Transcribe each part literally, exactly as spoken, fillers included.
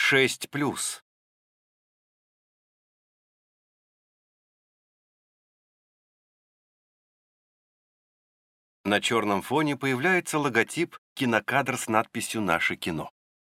шесть плюс. На черном фоне появляется логотип «Кинокадр» с надписью «Наше кино».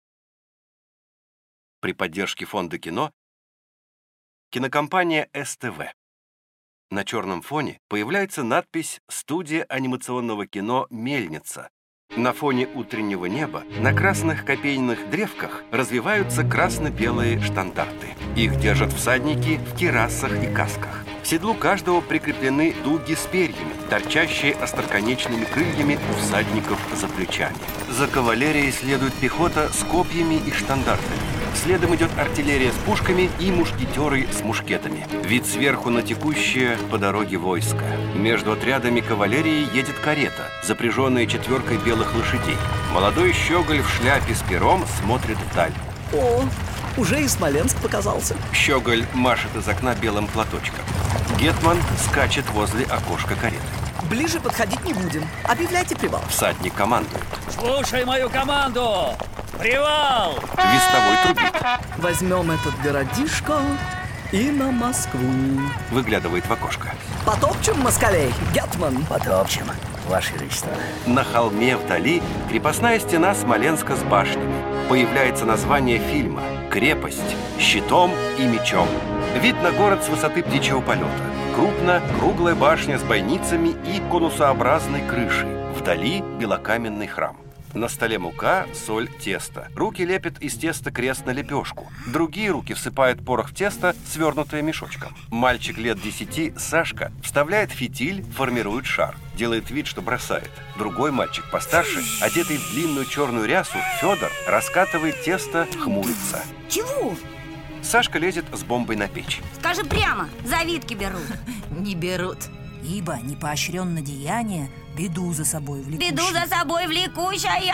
При поддержке фонда кино кинокомпания эс тэ вэ. На черном фоне появляется надпись «Студия анимационного кино «Мельница». На фоне утреннего неба на красных копейных древках развиваются красно-белые штандарты. Их держат всадники в кирасах и касках. К седлу каждого прикреплены дуги с перьями, торчащие остроконечными крыльями у всадников за плечами. За кавалерией следует пехота с копьями и штандартами. Следом идет артиллерия с пушками и мушкетеры с мушкетами. Вид сверху на текущее по дороге войско. Между отрядами кавалерии едет карета, запряженная четверкой белых лошадей. Молодой щеголь в шляпе с пером смотрит вдаль. О, уже и Смоленск показался. Щеголь машет из окна белым платочком. Гетман скачет возле окошка кареты. Ближе подходить не будем. Объявляйте привал. Всадник командует. Слушай мою команду! Привал! Вестовой трубит. Возьмем этот городишко и на Москву. Выглядывает в окошко. Потопчем москалей, Гетман. Потопчем, Ваше Величество. На холме вдали крепостная стена Смоленска с башнями. Появляется название фильма «Крепость. Щитом и мечом». Вид на город с высоты птичьего полета. Крупно круглая башня с бойницами и конусообразной крышей. Вдали белокаменный храм. На столе мука, соль, тесто. Руки лепят из теста крест на лепешку. Другие руки всыпают порох в тесто, свернутое мешочком. Мальчик лет десяти, Сашка, вставляет фитиль, формирует шар. Делает вид, что бросает. Другой мальчик постарше, одетый в длинную черную рясу, Федор, раскатывает тесто, хмурится. Чего? Сашка лезет с бомбой на печь. Скажи прямо, завидки берут. Не берут, ибо непоощренное деяние беду за собой влекущее. Беду за собой влекущая.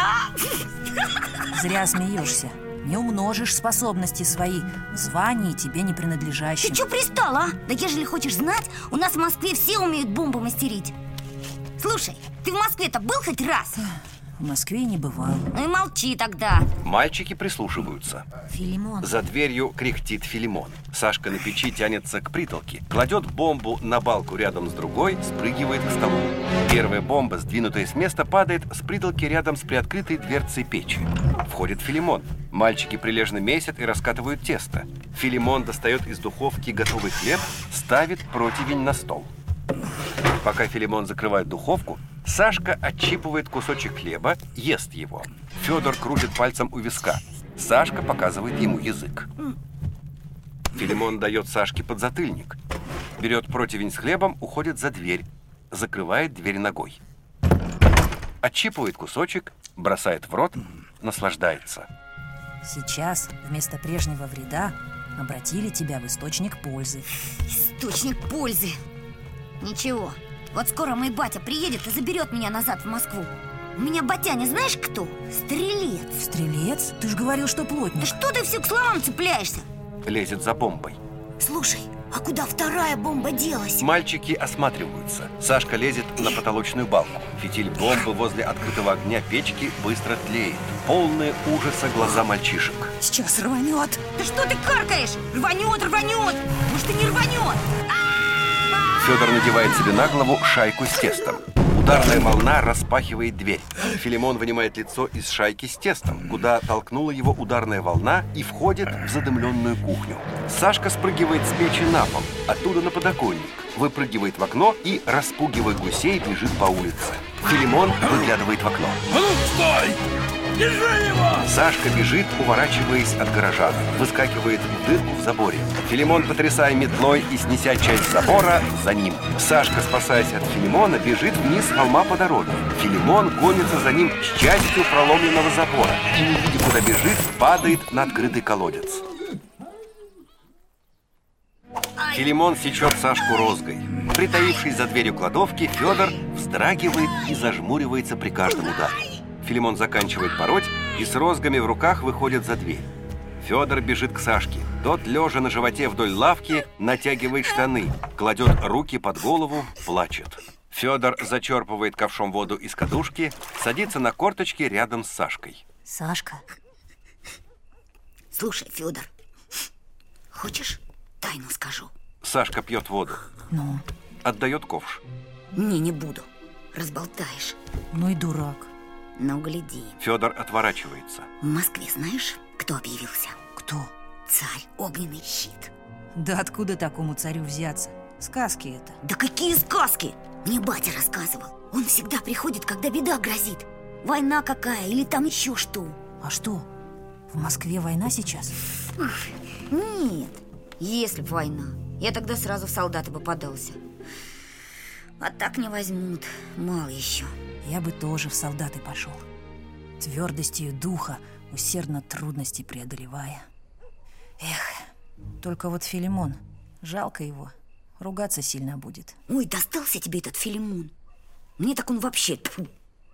Зря смеешься. Не умножишь способности свои в звании тебе не принадлежащим. Ты что пристал, а? Да ежели хочешь знать, у нас в Москве все умеют бомбы мастерить. Слушай, ты в Москве-то был хоть раз? В Москве не бывал. Ну и молчи тогда. Мальчики прислушиваются. Филимон. За дверью кряхтит Филимон. Сашка на печи тянется к притолке, кладет бомбу на балку рядом с другой, спрыгивает к столу. Первая бомба, сдвинутая с места, падает с притолки рядом с приоткрытой дверцей печи. Входит Филимон. Мальчики прилежно месят и раскатывают тесто. Филимон достает из духовки готовый хлеб, ставит противень на стол. Пока Филимон закрывает духовку, Сашка отщипывает кусочек хлеба, ест его. Федор крутит пальцем у виска. Сашка показывает ему язык. Филимон дает Сашке подзатыльник. Берет противень с хлебом, уходит за дверь. Закрывает дверь ногой. Отщипывает кусочек, бросает в рот, наслаждается. Сейчас вместо прежнего вреда обратили тебя в источник пользы. Источник пользы. Ничего. Вот скоро мой батя приедет и заберет меня назад в Москву. У меня батяня знаешь кто? Стрелец. Стрелец? Ты же говорил, что плотник. Да что ты все к словам цепляешься? Лезет за бомбой. Слушай, а куда вторая бомба делась? Мальчики осматриваются. Сашка лезет на потолочную балку. Фитиль бомбы возле открытого огня печки быстро тлеет. Полные ужаса глаза мальчишек. Сейчас рванет. Да что ты каркаешь? Рванет, рванет. Может, и не рванет. Федор надевает себе на голову шайку с тестом. Ударная волна распахивает дверь. Филимон вынимает лицо из шайки с тестом, куда толкнула его ударная волна, и входит в задымленную кухню. Сашка спрыгивает с печи на пол, оттуда на подоконник, выпрыгивает в окно и, распугивая гусей, бежит по улице. Филимон выглядывает в окно. А ну, стой! Держи его! Сашка бежит, уворачиваясь от горожан. Выскакивает в дырку в заборе. Филимон, потрясая метлой и снеся часть забора, за ним. Сашка, спасаясь от Филимона, бежит вниз с холма по дороге. Филимон гонится за ним с частью проломленного забора и, не видя, куда бежит, падает на открытый колодец. Филимон сечет Сашку розгой. Притаившись за дверью кладовки, Федор вздрагивает и зажмуривается при каждом ударе. Филимон заканчивает пороть и с розгами в руках выходит за дверь. Федор бежит к Сашке. Тот, лежа на животе вдоль лавки, натягивает штаны, кладет руки под голову, плачет. Федор зачерпывает ковшом воду из кадушки, садится на корточки рядом с Сашкой. Сашка. Слушай, Федор, хочешь, тайну скажу? Сашка пьет воду. Ну? Отдает ковш. Не, не буду. Разболтаешь. Ну и дурак. Ну, гляди. Федор отворачивается. В Москве знаешь, кто объявился? Кто? Царь Огненный Щит. Да откуда такому царю взяться? Сказки это. Да какие сказки? Мне батя рассказывал. Он всегда приходит, когда беда грозит. Война какая или там еще что. А что? В Москве война сейчас? Нет, если б война, я тогда сразу в солдаты бы подался. А так не возьмут, мало еще. Я бы тоже в солдаты пошел. Твердостью духа, усердно трудности преодолевая. Эх, только вот Филимон, жалко его. Ругаться сильно будет. Ой, достался тебе этот Филимон. Мне так он вообще... Тьфу.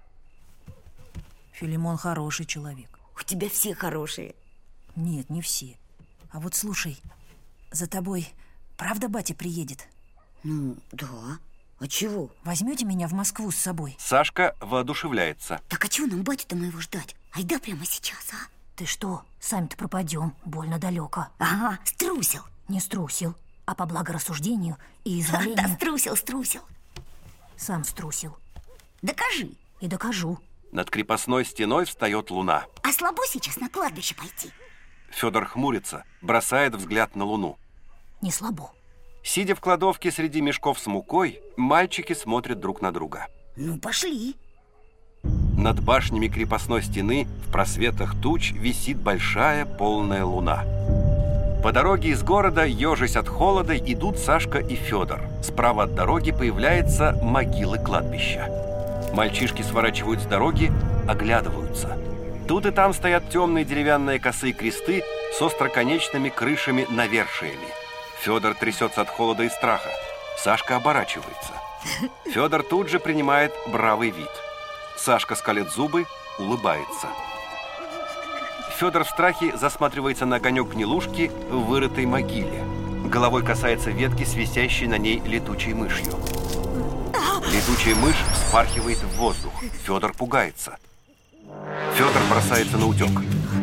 Филимон хороший человек. У тебя все хорошие. Нет, не все. А вот слушай, за тобой правда батя приедет? Ну, да. А чего? Возьмете меня в Москву с собой? Сашка воодушевляется. Так а чего нам батю-то моего ждать? Айда прямо сейчас, а? Ты что, сами-то пропадем, больно далеко. Ага, струсил. Не струсил, а по благорассуждению и Да, изволению. струсил, струсил. Сам струсил. Докажи. И докажу. Над крепостной стеной встает луна. А слабо сейчас на кладбище пойти? Федор хмурится, бросает взгляд на луну. Не слабо. Сидя в кладовке среди мешков с мукой, мальчики смотрят друг на друга. Ну, пошли. Над башнями крепостной стены в просветах туч висит большая полная луна. По дороге из города, ежась от холода, идут Сашка и Федор. Справа от дороги появляются могилы кладбища. Мальчишки сворачивают с дороги, оглядываются. Тут и там стоят темные деревянные косые кресты с остроконечными крышами-навершиями. Федор трясется от холода и страха. Сашка оборачивается. Федор тут же принимает бравый вид. Сашка скалит зубы, улыбается. Федор в страхе засматривается на огонек гнилушки в вырытой могиле. Головой касается ветки с висящей на ней летучей мышью. Летучая мышь вспархивает в воздух. Федор пугается. Федор бросается на утек.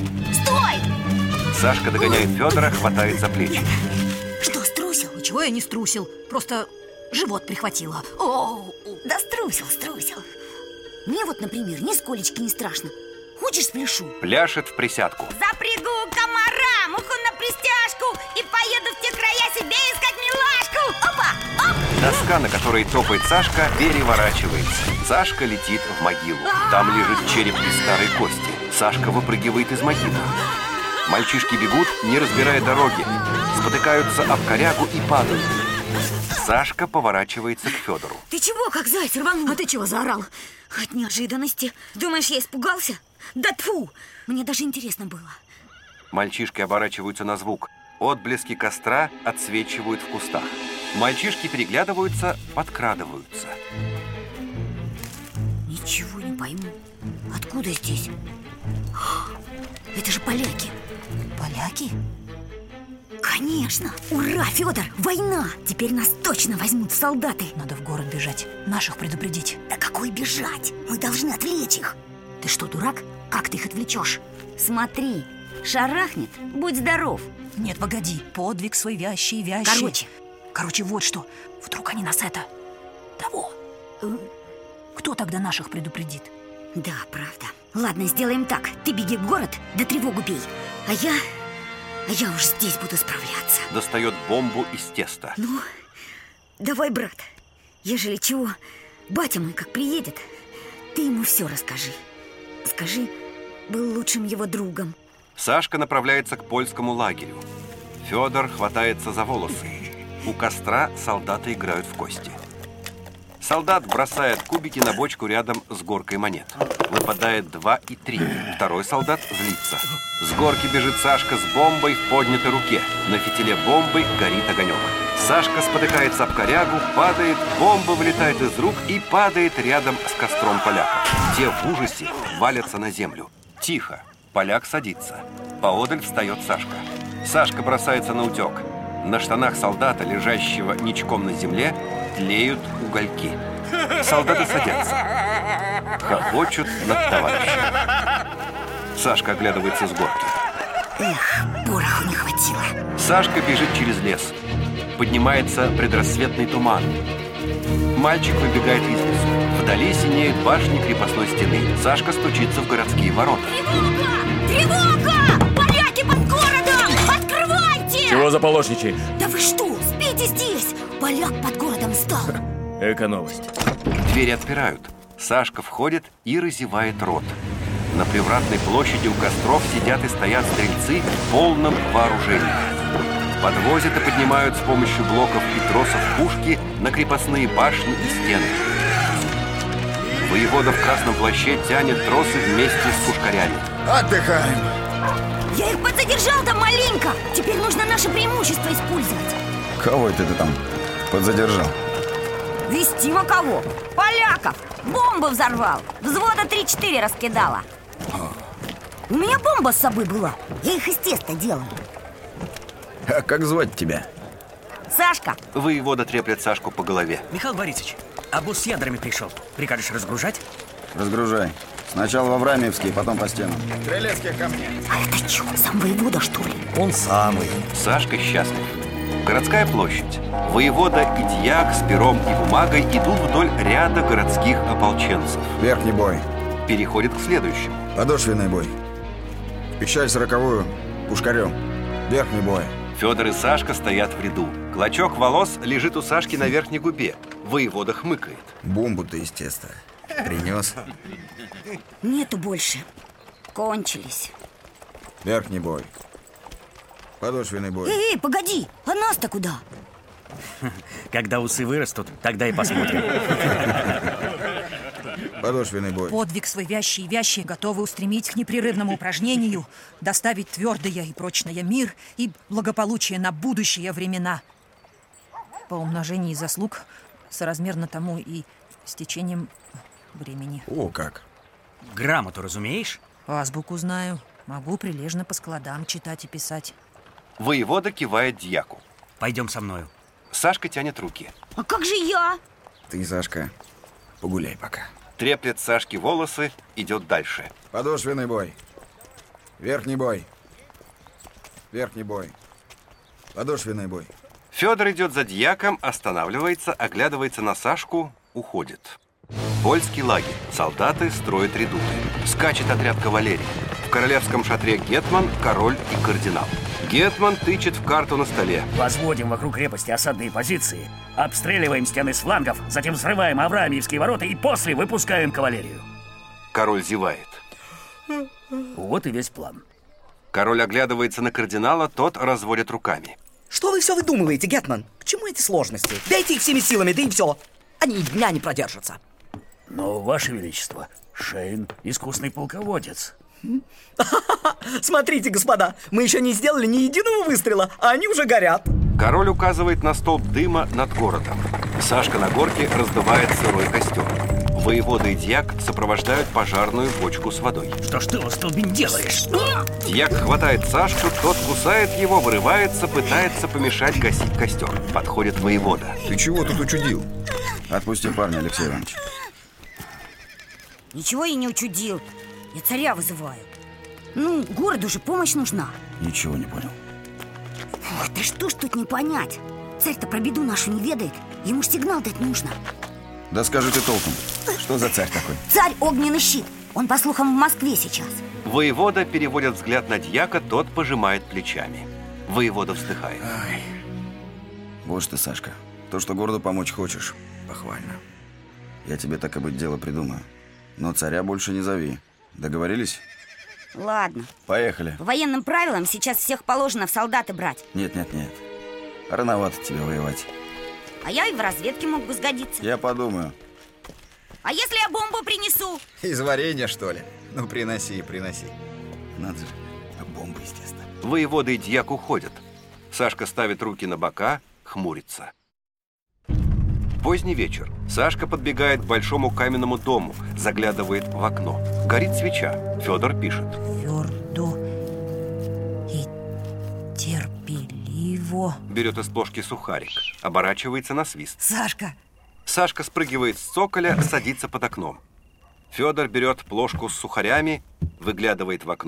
Стой! Сашка догоняет Федора, хватает за плечи. Что, струсил? Ничего я не струсил, просто живот прихватило. О, Да струсил, струсил. Мне вот, например, нисколечки не страшно. Хочешь, спляшу? Пляшет в присядку. Запрягу комара, муху на пристяжку и поеду в те края себе искать милашку. Опа! Оп! Доска, на которой топает Сашка, переворачивается. Сашка летит в могилу. Там лежит череп из старой кости. Сашка выпрыгивает из могилы. Мальчишки бегут, не разбирая дороги. Спотыкаются об корягу и падают. Сашка поворачивается к Федору. Ты чего, как заяц рванул? А ты чего заорал? От неожиданности. Думаешь, я испугался? Да тьфу! Мне даже интересно было. Мальчишки оборачиваются на звук. Отблески костра отсвечивают в кустах. Мальчишки переглядываются, подкрадываются. Ничего не пойму. Откуда здесь? Это же поляки. поляки? Конечно! Ура, Федор! Война! Теперь нас точно возьмут в солдаты. Надо в город бежать, наших предупредить. Да какой бежать? Мы должны отвлечь их. Ты что, дурак? Как ты их отвлечешь? Смотри, шарахнет, будь здоров. Нет, погоди, подвиг свой вящий, вящий. Короче. Короче, вот что. Вдруг они нас это... того. Кто тогда наших предупредит? Да, правда. Ладно, сделаем так. Ты беги в город, да тревогу бей. А я... А я уж здесь буду справляться. Достает бомбу из теста. Ну, давай, брат. Ежели чего, батя мой как приедет, ты ему все расскажи. Скажи, был лучшим его другом. Сашка направляется к польскому лагерю. Федор хватается за волосы. У костра солдаты играют в кости. Солдат бросает кубики на бочку рядом с горкой монет. Выпадает два и три. Второй солдат злится. С горки бежит Сашка с бомбой в поднятой руке. На фитиле бомбы горит огонек. Сашка спотыкается об корягу, падает, бомба вылетает из рук и падает рядом с костром поляков. Те в ужасе валятся на землю. Тихо. Поляк садится. Поодаль встает Сашка. Сашка бросается на утек. На штанах солдата, лежащего ничком на земле, тлеют угольки. Солдаты садятся. Хохочут над товарищем. Сашка оглядывается с горки. Эх, пороху не хватило. Сашка бежит через лес. Поднимается предрассветный туман. Мальчик выбегает из лесу. Вдали синеют башни крепостной стены. Сашка стучится в городские ворота. Тревога! Тревога! Поляки под городом! Открывайте! Чего заполошничаешь? Да вы что? Спите здесь! Поляк под городом стал. Эко-новость. Двери отпирают. Сашка входит и разевает рот. На привратной площади у костров сидят и стоят стрельцы в полном вооружении. Подвозят и поднимают с помощью блоков и тросов пушки на крепостные башни и стены. Воевода в красном плаще тянет тросы вместе с пушкарями. Отдыхаем. Я их подзадержал там маленько. Теперь нужно наше преимущество использовать. Кого это ты там подзадержал? Вестимо кого? Поляков! Бомбу взорвал. Взвода три-четыре раскидала. У меня бомба с собой была. Я их из теста делала. А как звать тебя? Сашка. Воевода треплет Сашку по голове. Михаил Борисович, обоз с ядрами пришел. Прикажешь разгружать? Разгружай. Сначала в Аврамиевский, потом по стенам. Стрелецких ко мне. А это что, сам воевода, что ли? Он самый. Сашка счастлив. Городская площадь. Воевода и дьяк с пером и бумагой идут вдоль ряда городских ополченцев. Верхний бой. Переходит к следующему. Подошвенный бой. Пищаль сороковую. Пушкарем. Верхний бой. Федор и Сашка стоят в ряду. Клочок волос лежит у Сашки на верхней губе. Воевода хмыкает. Бомбу ты из теста принес. Нету больше. Кончились. Верхний бой. Подошвенный бой. Эй, эй, погоди, а нас-то куда? Когда усы вырастут, тогда и посмотрим. Подошвенный бой. Подвиг свой вящий и вящий готовы устремить к непрерывному упражнению, доставить твердое и прочное мир и благополучие на будущие времена. По умножении заслуг соразмерно тому и с течением времени. О, как. Грамоту разумеешь? Азбуку знаю. Могу прилежно по складам читать и писать. Воевода кивает дьяку. Пойдем со мною. Сашка тянет руки. А как же я? Ты, Сашка, погуляй пока. Треплет Сашке волосы, идет дальше. Подошвенный бой. Верхний бой. Верхний бой. Подошвенный бой. Федор идет за дьяком, останавливается, оглядывается на Сашку, уходит. Польский лагерь. Солдаты строят редуты. Скачет отряд кавалерии. В королевском шатре гетман, король и кардинал. Гетман тычет в карту на столе. Возводим вокруг крепости осадные позиции, обстреливаем стены с флангов, затем взрываем Авраамиевские ворота и после выпускаем кавалерию. Король зевает. Вот и весь план. Король оглядывается на кардинала, тот разводит руками. Что вы все выдумываете, гетман? К чему эти сложности? Дайте их всеми силами, да и все. Они и дня не продержатся. Но, Ваше Величество, Шейн – искусный полководец. Смотрите, господа, мы еще не сделали ни единого выстрела, а они уже горят. Король указывает на столб дыма над городом. Сашка на горке раздувает сырой костер. Воевода и дьяк сопровождают пожарную бочку с водой. Что ж ты, остолбень, делаешь? Дьяк хватает Сашку, тот кусает его, вырывается, пытается помешать гасить костер. Подходит воевода. Ты чего тут учудил? Отпусти парня, Алексей Иванович. Ничего я не учудил. Я царя вызываю. Ну, городу же помощь нужна. Ничего не понял. Ох, да что ж тут не понять? Царь-то про беду нашу не ведает. Ему ж сигнал дать нужно. Да скажи ты толком. Что за царь такой? Царь огненный щит. Он, по слухам, в Москве сейчас. Воевода переводит взгляд на дьяка, тот пожимает плечами. Воевода вздыхает. Ай. Вот что, Сашка, то, что городу помочь хочешь, похвально. Я тебе так и быть дело придумаю. Но царя больше не зови. Договорились? Ладно. Поехали. По военным правилам сейчас всех положено в солдаты брать. Нет, нет, нет. Рановато тебе воевать. А я и в разведке мог бы сгодиться. Я подумаю. А если я бомбу принесу? Из варенья, что ли? Ну, приноси, приноси. Надо же, бомба, естественно. Воевода и дьяк уходят. Сашка ставит руки на бока, хмурится. Поздний вечер. Сашка подбегает к большому каменному дому, заглядывает в окно. Горит свеча. Федор пишет. Твердо и терпеливо. Берет из плошки сухарик. Оборачивается на свист. Сашка! Сашка спрыгивает с цоколя, садится под окном. Федор берет плошку с сухарями, выглядывает в окно,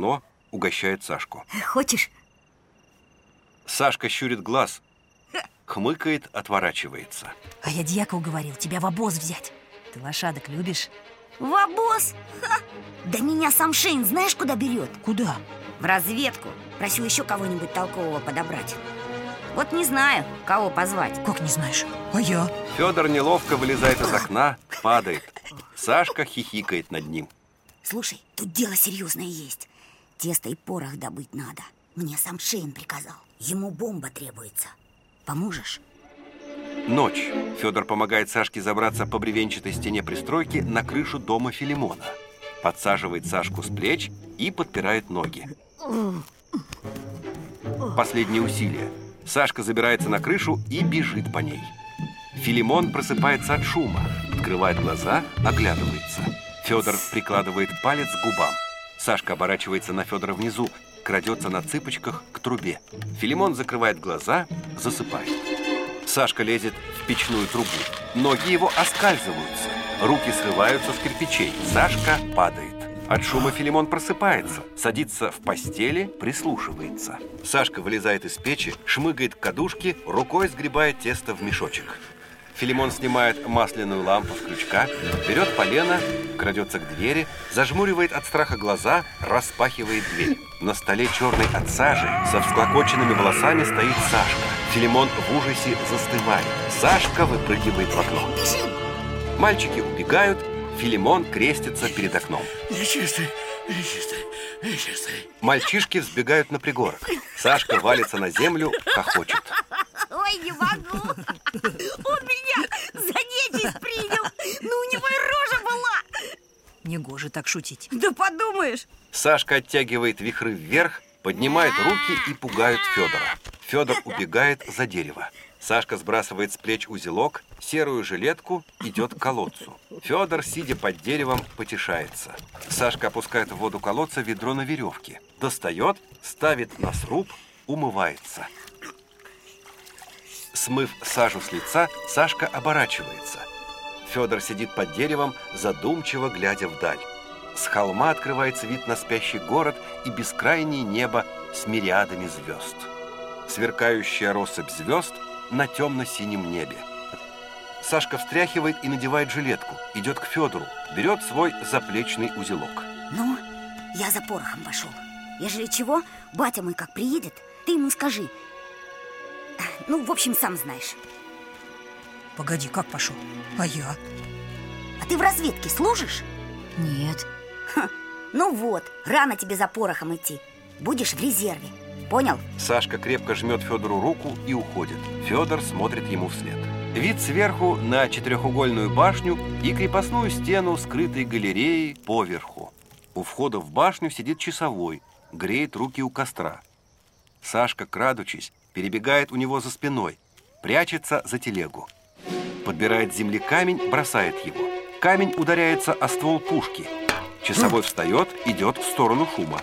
угощает Сашку. Хочешь? Сашка щурит глаз, хмыкает, отворачивается. А я дьяку говорил, тебя в обоз взять. Ты лошадок любишь? В обоз? Ха! Да меня сам Шейн знаешь, куда берет? Куда? В разведку. Просил еще кого-нибудь толкового подобрать. Вот не знаю, кого позвать. Как не знаешь? А я? Федор неловко вылезает из окна, падает. Сашка хихикает над ним. Слушай, тут дело серьезное есть. Тесто и порох добыть надо. Мне сам Шейн приказал. Ему бомба требуется. Поможешь? Ночь. Федор помогает Сашке забраться по бревенчатой стене пристройки на крышу дома Филимона. Подсаживает Сашку с плеч и подпирает ноги. Последнее усилие. Сашка забирается на крышу и бежит по ней. Филимон просыпается от шума, открывает глаза, оглядывается. Федор прикладывает палец к губам. Сашка оборачивается на Федора внизу, крадется на цыпочках к трубе. Филимон закрывает глаза, засыпает. Сашка лезет в печную трубу. Ноги его оскальзываются. Руки срываются с кирпичей. Сашка падает. От шума Филимон просыпается, садится в постели, прислушивается. Сашка вылезает из печи, шмыгает к кадушке, рукой сгребает тесто в мешочек. Филимон снимает масляную лампу с крючка, берет полено, крадется к двери, зажмуривает от страха глаза, распахивает дверь. На столе, черный от сажи, со всклокоченными волосами стоит Сашка. Филимон в ужасе застывает. Сашка выпрыгивает в окно. Мальчики убегают, Филимон крестится перед окном. Нечистый, нечистый, нечистый. Мальчишки взбегают на пригорок. Сашка валится на землю, хохочет. Ой, не могу. Он меня за нечисть принял. Ну, у него и рожа была. Негоже так шутить. Да подумаешь. Сашка оттягивает вихры вверх, поднимает руки и пугает Федора. Федор убегает за дерево. Сашка сбрасывает с плеч узелок, серую жилетку, идет к колодцу. Федор, сидя под деревом, потешается. Сашка опускает в воду колодца ведро на веревке. Достает, ставит на сруб, умывается. Смыв сажу с лица, Сашка оборачивается. Федор сидит под деревом, задумчиво глядя вдаль. С холма открывается вид на спящий город и бескрайнее небо с мириадами звезд. Сверкающая россыпь звезд на темно-синем небе. Сашка встряхивает и надевает жилетку, идет к Федору, берет свой заплечный узелок. Ну, я за порохом пошел. Ежели чего, батя мой как приедет, ты ему скажи. Ну, в общем, сам знаешь. Погоди, как пошел? А я? А ты в разведке служишь? Нет. Ха, ну вот, рано тебе за порохом идти. Будешь в резерве. Понял? Сашка крепко жмет Федору руку и уходит. Федор смотрит ему вслед. Вид сверху на четырехугольную башню и крепостную стену скрытой галереей поверху. У входа в башню сидит часовой, греет руки у костра. Сашка, крадучись, перебегает у него за спиной, прячется за телегу. Подбирает с земли камень, бросает его. Камень ударяется о ствол пушки. Часовой встает, идет в сторону шума.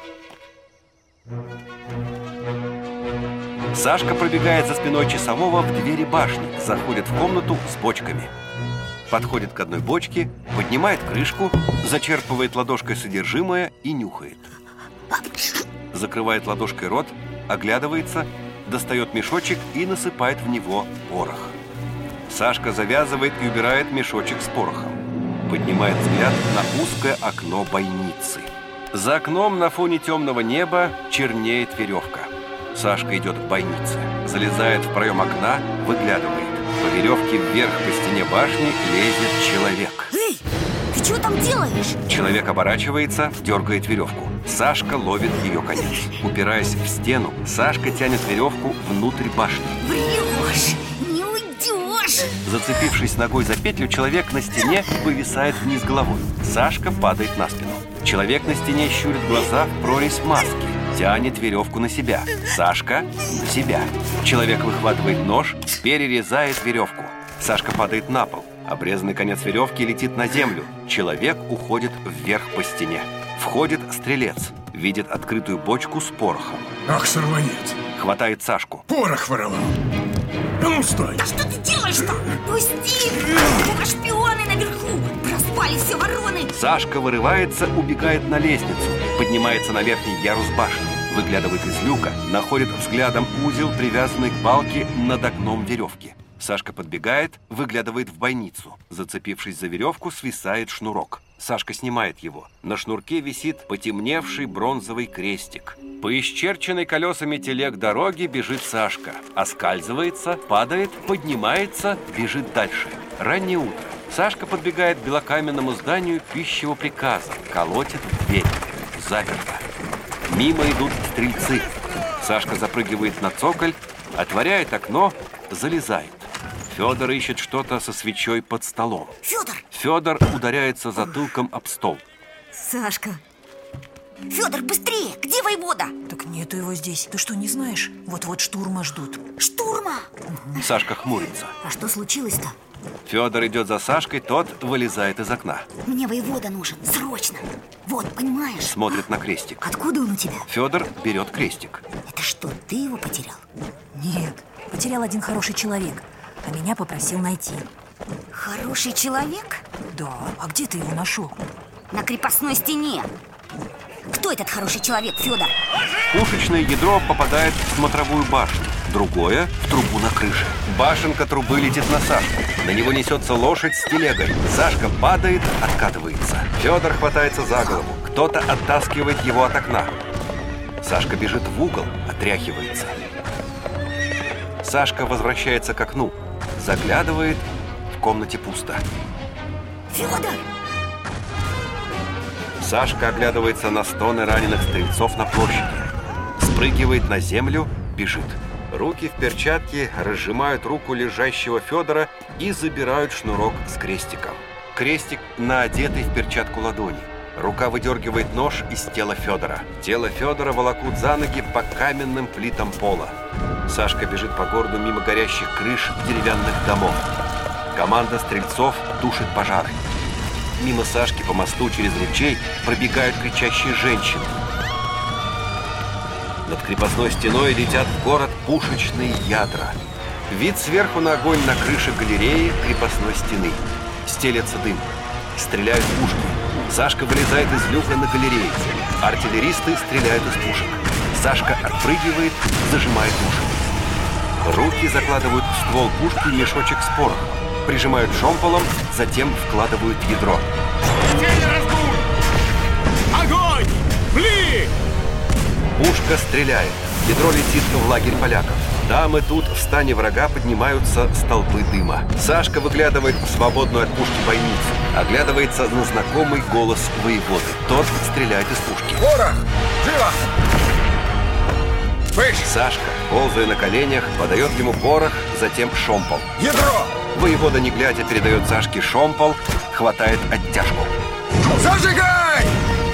Сашка пробегает за спиной часового в двери башни, заходит в комнату с бочками. Подходит к одной бочке, поднимает крышку, зачерпывает ладошкой содержимое и нюхает. Закрывает ладошкой рот, оглядывается, достает мешочек и насыпает в него порох. Сашка завязывает и убирает мешочек с порохом. Поднимает взгляд на узкое окно бойницы. За окном на фоне темного неба чернеет веревка. Сашка идет к бойнице, залезает в проем окна, выглядывает. По веревке вверх по стене башни лезет человек. Эй, ты что там делаешь? Человек оборачивается, дергает веревку. Сашка ловит ее конец. Упираясь в стену, Сашка тянет веревку внутрь башни. Врешь, не уйдешь. Зацепившись ногой за петлю, человек на стене повисает вниз головой. Сашка падает на спину. Человек на стене щурит глаза в прорезь маски. Тянет веревку на себя. Сашка на себя. Человек выхватывает нож, перерезает веревку. Сашка падает на пол. Обрезанный конец веревки летит на землю. Человек уходит вверх по стене. Входит стрелец. Видит открытую бочку с порохом. Ах, сорванец. Хватает Сашку. Порох воровал. А ну, стой. Да что ты делаешь-то? Пусти! Пока шпионы наверху. Проспать Попали все вороны! Сашка вырывается, убегает на лестницу, поднимается на верхний ярус башни, выглядывает из люка, находит взглядом узел, привязанный к балке над окном веревки. Сашка подбегает, выглядывает в бойницу. Зацепившись за веревку, свисает шнурок. Сашка снимает его. На шнурке висит потемневший бронзовый крестик. По исчерченной колесами телег дороги бежит Сашка. Оскальзывается, падает, поднимается, бежит дальше. Раннее утро. Сашка подбегает к белокаменному зданию пищевого приказа. Колотит в дверь. Заперто. Мимо идут стрельцы. Сашка запрыгивает на цоколь, отворяет окно, залезает. Федор ищет что-то со свечой под столом. Федор! Федор ударяется затылком об стол. Сашка! Федор, быстрее! Где воевода? Так нету его здесь. Ты что, не знаешь? Вот-вот штурма ждут. Штурма? Сашка хмурится. А что случилось-то? Федор идет за Сашкой, тот вылезает из окна. Мне воевода нужен, срочно. Вот, понимаешь? Смотрит на крестик. Откуда он у тебя? Федор берет крестик. Это что, ты его потерял? Нет, потерял один хороший человек, а меня попросил найти. Хороший человек? Да, а где ты его нашел? На крепостной стене. Кто этот хороший человек, Федор? Пушечное ядро попадает в смотровую башню, другое – в трубу на крыше. Башенка трубы летит на Сашку. На него несется лошадь с телегой. Сашка падает, откатывается. Федор хватается за голову. Кто-то оттаскивает его от окна. Сашка бежит в угол, отряхивается. Сашка возвращается к окну. Заглядывает, в комнате пусто. Федор! Сашка оглядывается на стоны раненых стрельцов на площади. Спрыгивает на землю, бежит. Руки в перчатке разжимают руку лежащего Федора и забирают шнурок с крестиком. Крестик на одетой в перчатку ладони. Рука выдергивает нож из тела Федора. Тело Федора волокут за ноги по каменным плитам пола. Сашка бежит по городу мимо горящих крыш деревянных домов. Команда стрельцов тушит пожары. Мимо Сашки по мосту через ручей пробегают кричащие женщины. Над крепостной стеной летят в город пушечные ядра. Вид сверху на огонь на крыше галереи крепостной стены. Стелется дым. Стреляют пушки. Сашка вылезает из люка на галерее. Артиллеристы стреляют из пушек. Сашка отпрыгивает, зажимает уши. Руки закладывают в ствол пушки мешочек с порохом. Прижимают шомполом, затем вкладывают в ядро. Огонь! Пли! Пушка стреляет. Ядро летит в лагерь поляков. Там и тут в стане врага поднимаются столбы дыма. Сашка выглядывает в свободную от пушки бойницу. Оглядывается на знакомый голос воеводы. Тот стреляет из пушки. Порох! Живо! Выше! Сашка, ползая на коленях, подает ему порох, затем шомпол. Ядро! Воевода, не глядя, передает Сашке шомпол, хватает оттяжку. Зажигай!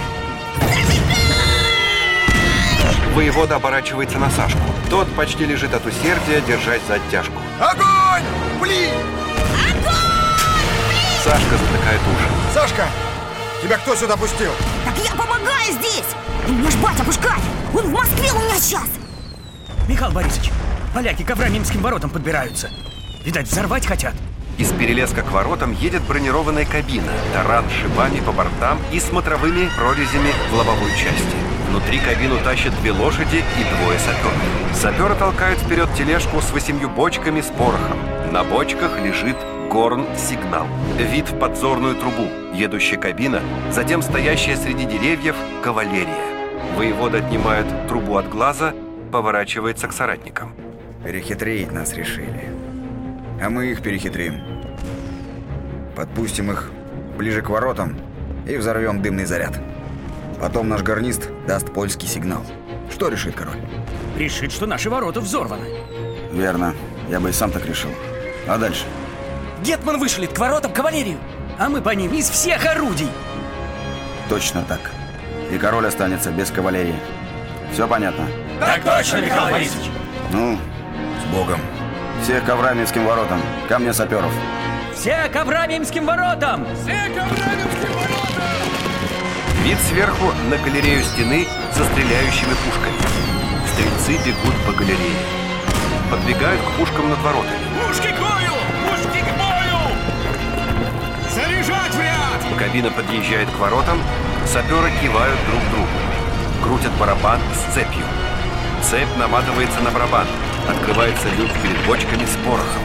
Воевода оборачивается на Сашку. Тот почти лежит от усердия, держась за оттяжку. Огонь! Блин! Сашка затыкает уши. Сашка! Тебя кто сюда пустил? Так я помогаю здесь! У меня ж батя пушкарь! Он в Москве у меня сейчас! Михаил Борисович, поляки к Аврааминским воротам подбираются. Видать, взорвать хотят. Из перелеска к воротам едет бронированная кабина, таран с шипами по бортам и смотровыми прорезями в лобовой части. Внутри кабину тащат две лошади и двое саперов. Саперы толкают вперед тележку с восемью бочками с порохом. На бочках лежит горн-сигнал. Вид в подзорную трубу, едущая кабина, затем стоящая среди деревьев кавалерия. Воевода отнимает трубу от глаза, поворачивается к соратникам. Перехитрить нас решили. А мы их перехитрим. Подпустим их ближе к воротам и взорвем дымный заряд. Потом наш гарнист даст польский сигнал. Что решит король? Решит, что наши ворота взорваны. Верно. Я бы и сам так решил. А дальше? Гетман вышлет к воротам кавалерию, а мы по ним из всех орудий. Точно так. И король останется без кавалерии. Все понятно? Так точно, Михаил Борисович. Ну, с Богом. Всех к Аврааминским воротам. Ко мне саперов. Все к Аврааминским воротам! Все к Аврааминским воротам! Вид сверху на галерею стены со стреляющими пушками. Стрельцы бегут по галерее. Подбегают к пушкам над воротами. Пушки к бою! Пушки к бою! Заряжать в ряд! Кабина подъезжает к воротам, саперы кивают друг другу. Крутят барабан с цепью. Цепь наматывается на барабан. Открывается люк перед бочками с порохом.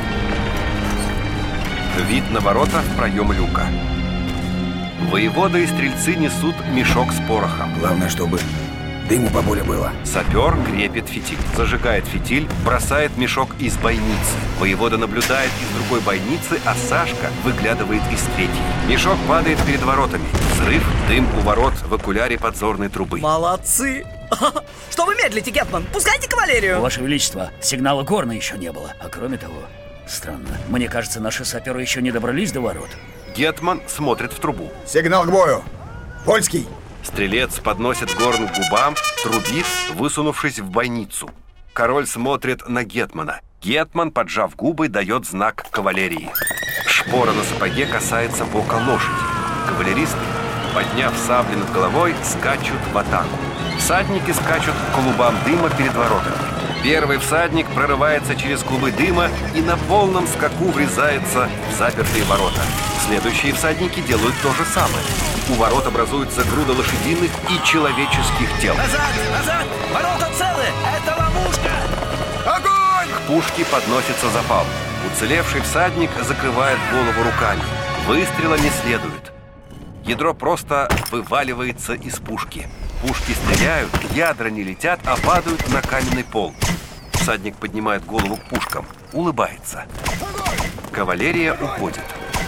Вид на ворота в проем люка. Воевода и стрельцы несут мешок с порохом. Главное, чтобы дыму поболее было. Сапер крепит фитиль. Зажигает фитиль, бросает мешок из бойницы. Воевода наблюдает из другой бойницы, а Сашка выглядывает из третьей. Мешок падает перед воротами. Взрыв, дым у ворот в окуляре подзорной трубы. Молодцы! Что вы медлите, Гетман? Пускайте кавалерию! Ваше Величество, сигнала горна еще не было. А кроме того, странно, мне кажется, наши саперы еще не добрались до ворот. Гетман смотрит в трубу. Сигнал к бою. Польский. Стрелец подносит горн к губам, трубит, высунувшись в бойницу. Король смотрит на Гетмана. Гетман, поджав губы, дает знак кавалерии. Шпора на сапоге касается бока лошади. Кавалеристы, подняв сабли над головой, скачут в атаку. Всадники скачут к клубам дыма перед воротами. Первый всадник прорывается через клубы дыма и на полном скаку врезается в запертые ворота. Следующие всадники делают то же самое. У ворот образуется груда лошадиных и человеческих тел. Назад! Назад! Ворота целы! Это ловушка! Огонь! К пушке подносится запал. Уцелевший всадник закрывает голову руками. Выстрела не следует. Ядро просто вываливается из пушки. Пушки стреляют, ядра не летят, а падают на каменный пол. Всадник поднимает голову к пушкам, улыбается. Кавалерия уходит.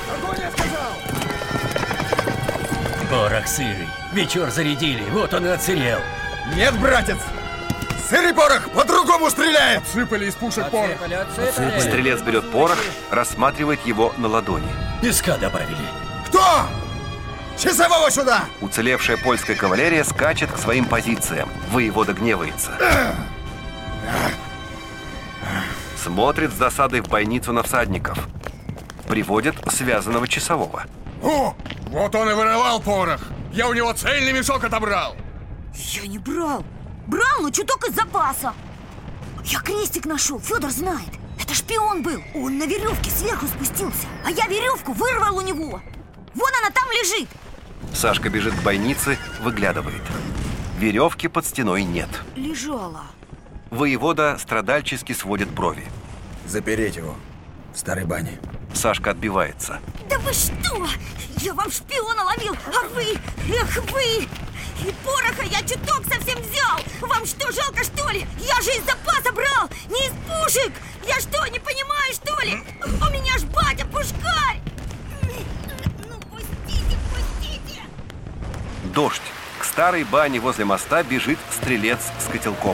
Порох сырый. Вечер зарядили, вот он и отсырел. Нет, братец! Сырый порох по-другому стреляет! Отсыпали из пушек порох. Стрелец берет порох, рассматривает его на ладони. Песка добавили. Кто? Часового сюда! Уцелевшая польская кавалерия скачет к своим позициям. Воевода гневается. Смотрит с досадой в бойницу на всадников. Приводит связанного часового. О, вот он и вырывал порох. Я у него цельный мешок отобрал. Я не брал. Брал, но чуток из запаса. Я крестик нашел, Федор знает. Это шпион был. Он на веревке сверху спустился. А я веревку вырвал у него. Вон она там лежит. Сашка бежит к бойнице, выглядывает. Веревки под стеной нет. Лежала. Воевода страдальчески сводит брови. Запереть его в старой бане. Сашка отбивается. Да вы что? Я вам шпиона ловил, а вы, эх вы! И пороха я чуток совсем взял. Вам что, жалко, что ли? Я же из запаса брал, не из пушек. Я что, не понимаю, что ли? У меня ж батя пушкарь. Ну, пустите, пустите. Дождь. К старой бане возле моста бежит стрелец с котелком.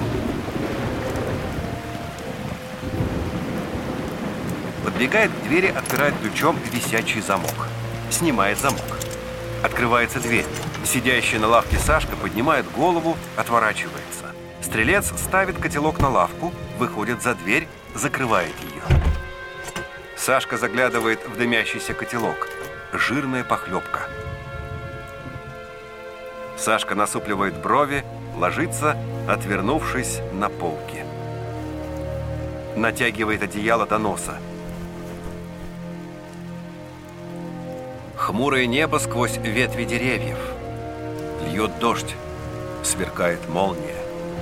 Подбегает к двери, отпирает ключом висячий замок. Снимает замок. Открывается дверь. Сидящий на лавке Сашка поднимает голову, отворачивается. Стрелец ставит котелок на лавку, выходит за дверь, закрывает ее. Сашка заглядывает в дымящийся котелок. Жирная похлебка. Сашка насупливает брови, ложится, отвернувшись на полке. Натягивает одеяло до носа. Хмурое небо сквозь ветви деревьев. Льет дождь, сверкает молния.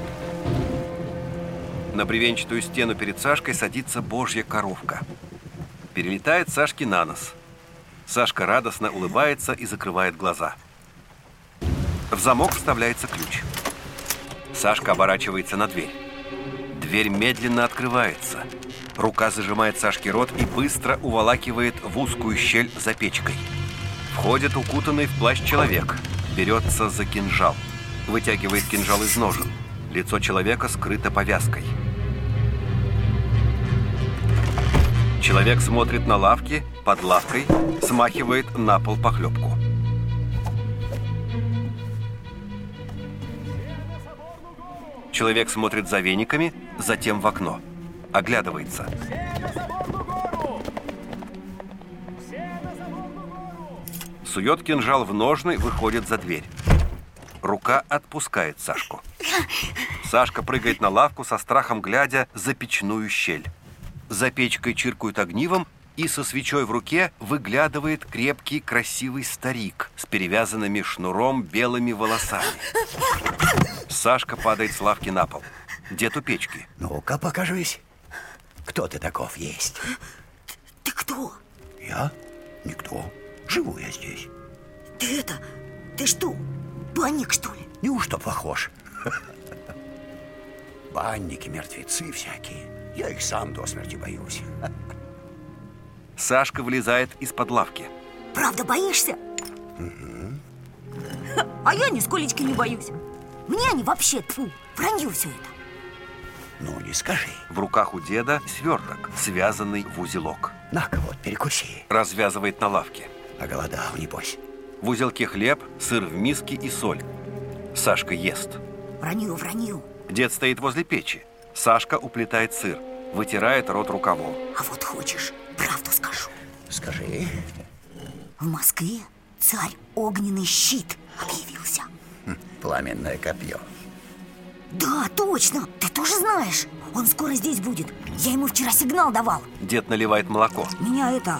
На бревенчатую стену перед Сашкой садится божья коровка. Перелетает Сашке на нос. Сашка радостно улыбается и закрывает глаза. В замок вставляется ключ. Сашка оборачивается на дверь. Дверь медленно открывается. Рука зажимает Сашке рот и быстро уволакивает в узкую щель за печкой. Входит укутанный в плащ человек. Берется за кинжал. Вытягивает кинжал из ножен. Лицо человека скрыто повязкой. Человек смотрит на лавки, под лавкой, смахивает на пол похлебку. Человек смотрит за вениками, затем в окно. Оглядывается. Сует кинжал в ножны, выходит за дверь. Рука отпускает Сашку. Сашка прыгает на лавку со страхом, глядя за печную щель. За печкой чиркают огнивом, и со свечой в руке выглядывает крепкий, красивый старик с перевязанными шнуром белыми волосами. Сашка падает с лавки на пол. Дед у печки. Ну-ка, покажись. Кто ты таков есть? Ты кто? Я? Никто. Живу я здесь. Ты это... Ты что, банник, что ли? Неужто похож? Банники, мертвецы всякие. Я их сам до смерти боюсь. Сашка вылезает из-под лавки. Правда боишься? Угу. А я нисколечки не боюсь. Мне они вообще, тьфу, вранье все это. Ну, не скажи. В руках у деда сверток, связанный в узелок. На-ка вот, перекуси. Развязывает на лавке. Оголодал, небось. В узелке хлеб, сыр в миске и соль. Сашка ест. Вранье, вранье. Дед стоит возле печи. Сашка уплетает сыр, вытирает рот рукавом. А вот хочешь, правду скажу. Скажи. В Москве царь огненный щит объявился. Хм, пламенное копье. Да, точно, ты тоже знаешь. Он скоро здесь будет. Я ему вчера сигнал давал. Дед наливает молоко. Меня это...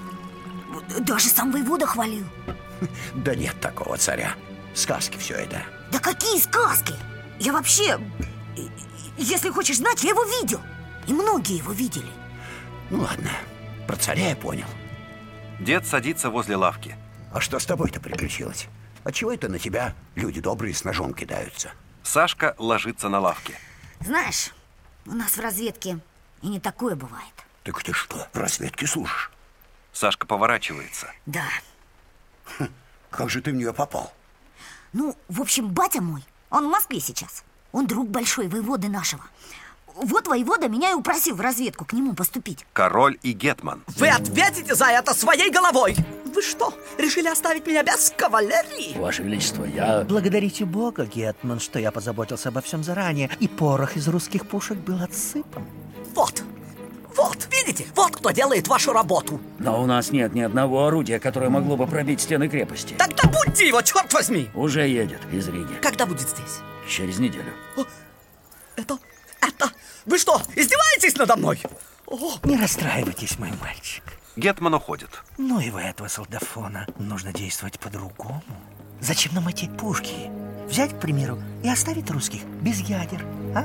Даже сам воевода хвалил. Да нет такого царя. Сказки все это. Да какие сказки? Я вообще... Если хочешь знать, я его видел. И многие его видели. Ну ладно, про царя я понял. Дед садится возле лавки. А что с тобой-то приключилось? Отчего это на тебя люди добрые с ножом кидаются? Сашка ложится на лавке. Знаешь, у нас в разведке и не такое бывает. Так ты что, в разведке служишь? Сашка поворачивается. Да. Хм, как же ты в нее попал? Ну, в общем, батя мой, он в Москве сейчас. Он друг большой воеводы нашего. Вот воевода меня и упросил в разведку к нему поступить. Король и гетман. Вы ответите за это своей головой. Вы что, решили оставить меня без кавалерии? Ваше Величество, я... Благодарите Бога, гетман, что я позаботился обо всем заранее, и порох из русских пушек был отсыпан. Вот, вот, видите, вот кто делает вашу работу. Но у нас нет ни одного орудия, которое могло бы пробить стены крепости. Тогда будьте его, черт возьми. Уже едет из Риги. Когда будет здесь? Через неделю. О, это, это... Вы что, издеваетесь надо мной? О. Не расстраивайтесь, мой мальчик. Гетман уходит. Ну его этого солдафона. Нужно действовать по-другому. Зачем нам эти пушки? Взять, к примеру, и оставить русских без ядер, а?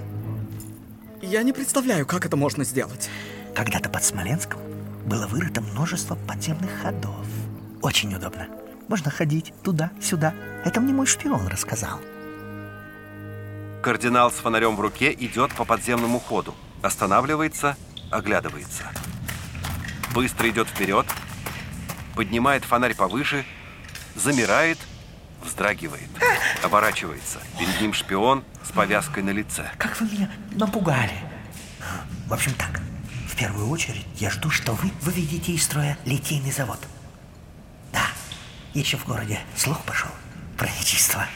Я не представляю, как это можно сделать. Когда-то под Смоленском было вырыто множество подземных ходов. Очень удобно. Можно ходить туда-сюда. Это мне мой шпион рассказал. Кардинал с фонарем в руке идет по подземному ходу. Останавливается, оглядывается. Быстро идет вперед, поднимает фонарь повыше, замирает, вздрагивает, оборачивается. Перед ним шпион с повязкой на лице. Как вы меня напугали. В общем так, в первую очередь я жду, что вы выведете из строя литейный завод. Да, еще в городе слух пошел про нечиство.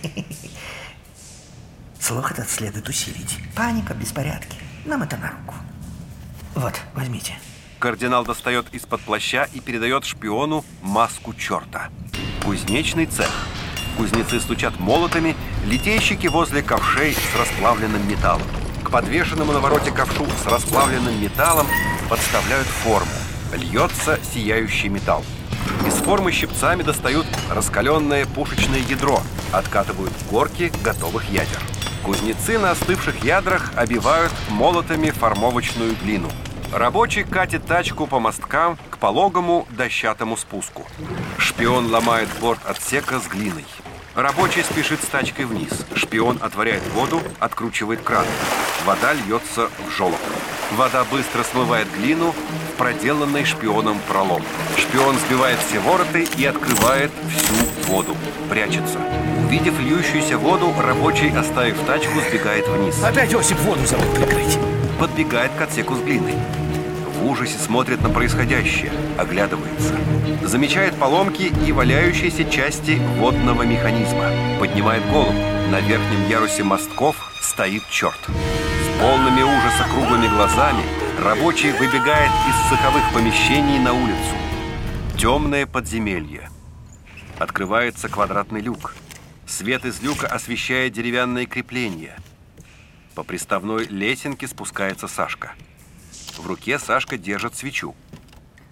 Слух этот следует усилить. Паника, беспорядки. Нам это на руку. Вот, возьмите. Кардинал достает из-под плаща и передает шпиону маску черта. Кузнечный цех. Кузнецы стучат молотами, литейщики возле ковшей с расплавленным металлом. К подвешенному на вороте ковшу с расплавленным металлом подставляют форму. Льется сияющий металл. Из формы щипцами достают раскаленное пушечное ядро, откатывают горки готовых ядер. Кузнецы на остывших ядрах обивают молотами формовочную глину. Рабочий катит тачку по мосткам к пологому дощатому спуску. Шпион ломает борт отсека с глиной. Рабочий спешит с тачкой вниз. Шпион отворяет воду, откручивает кран. Вода льется в желоб. Вода быстро смывает глину в проделанный шпионом пролом. Шпион сбивает все вороты и открывает всю воду. Прячется. Увидев льющуюся воду, рабочий, оставив тачку, сбегает вниз. Опять Осип воду забыл прикрыть. Подбегает к отсеку с глиной. В ужасе смотрит на происходящее, оглядывается. Замечает поломки и валяющиеся части водного механизма. Поднимает голову. На верхнем ярусе мостков стоит черт. С полными ужаса круглыми глазами рабочий выбегает из цеховых помещений на улицу. Темное подземелье. Открывается квадратный люк. Свет из люка освещает деревянные крепления. По приставной лесенке спускается Сашка. В руке Сашка держит свечу.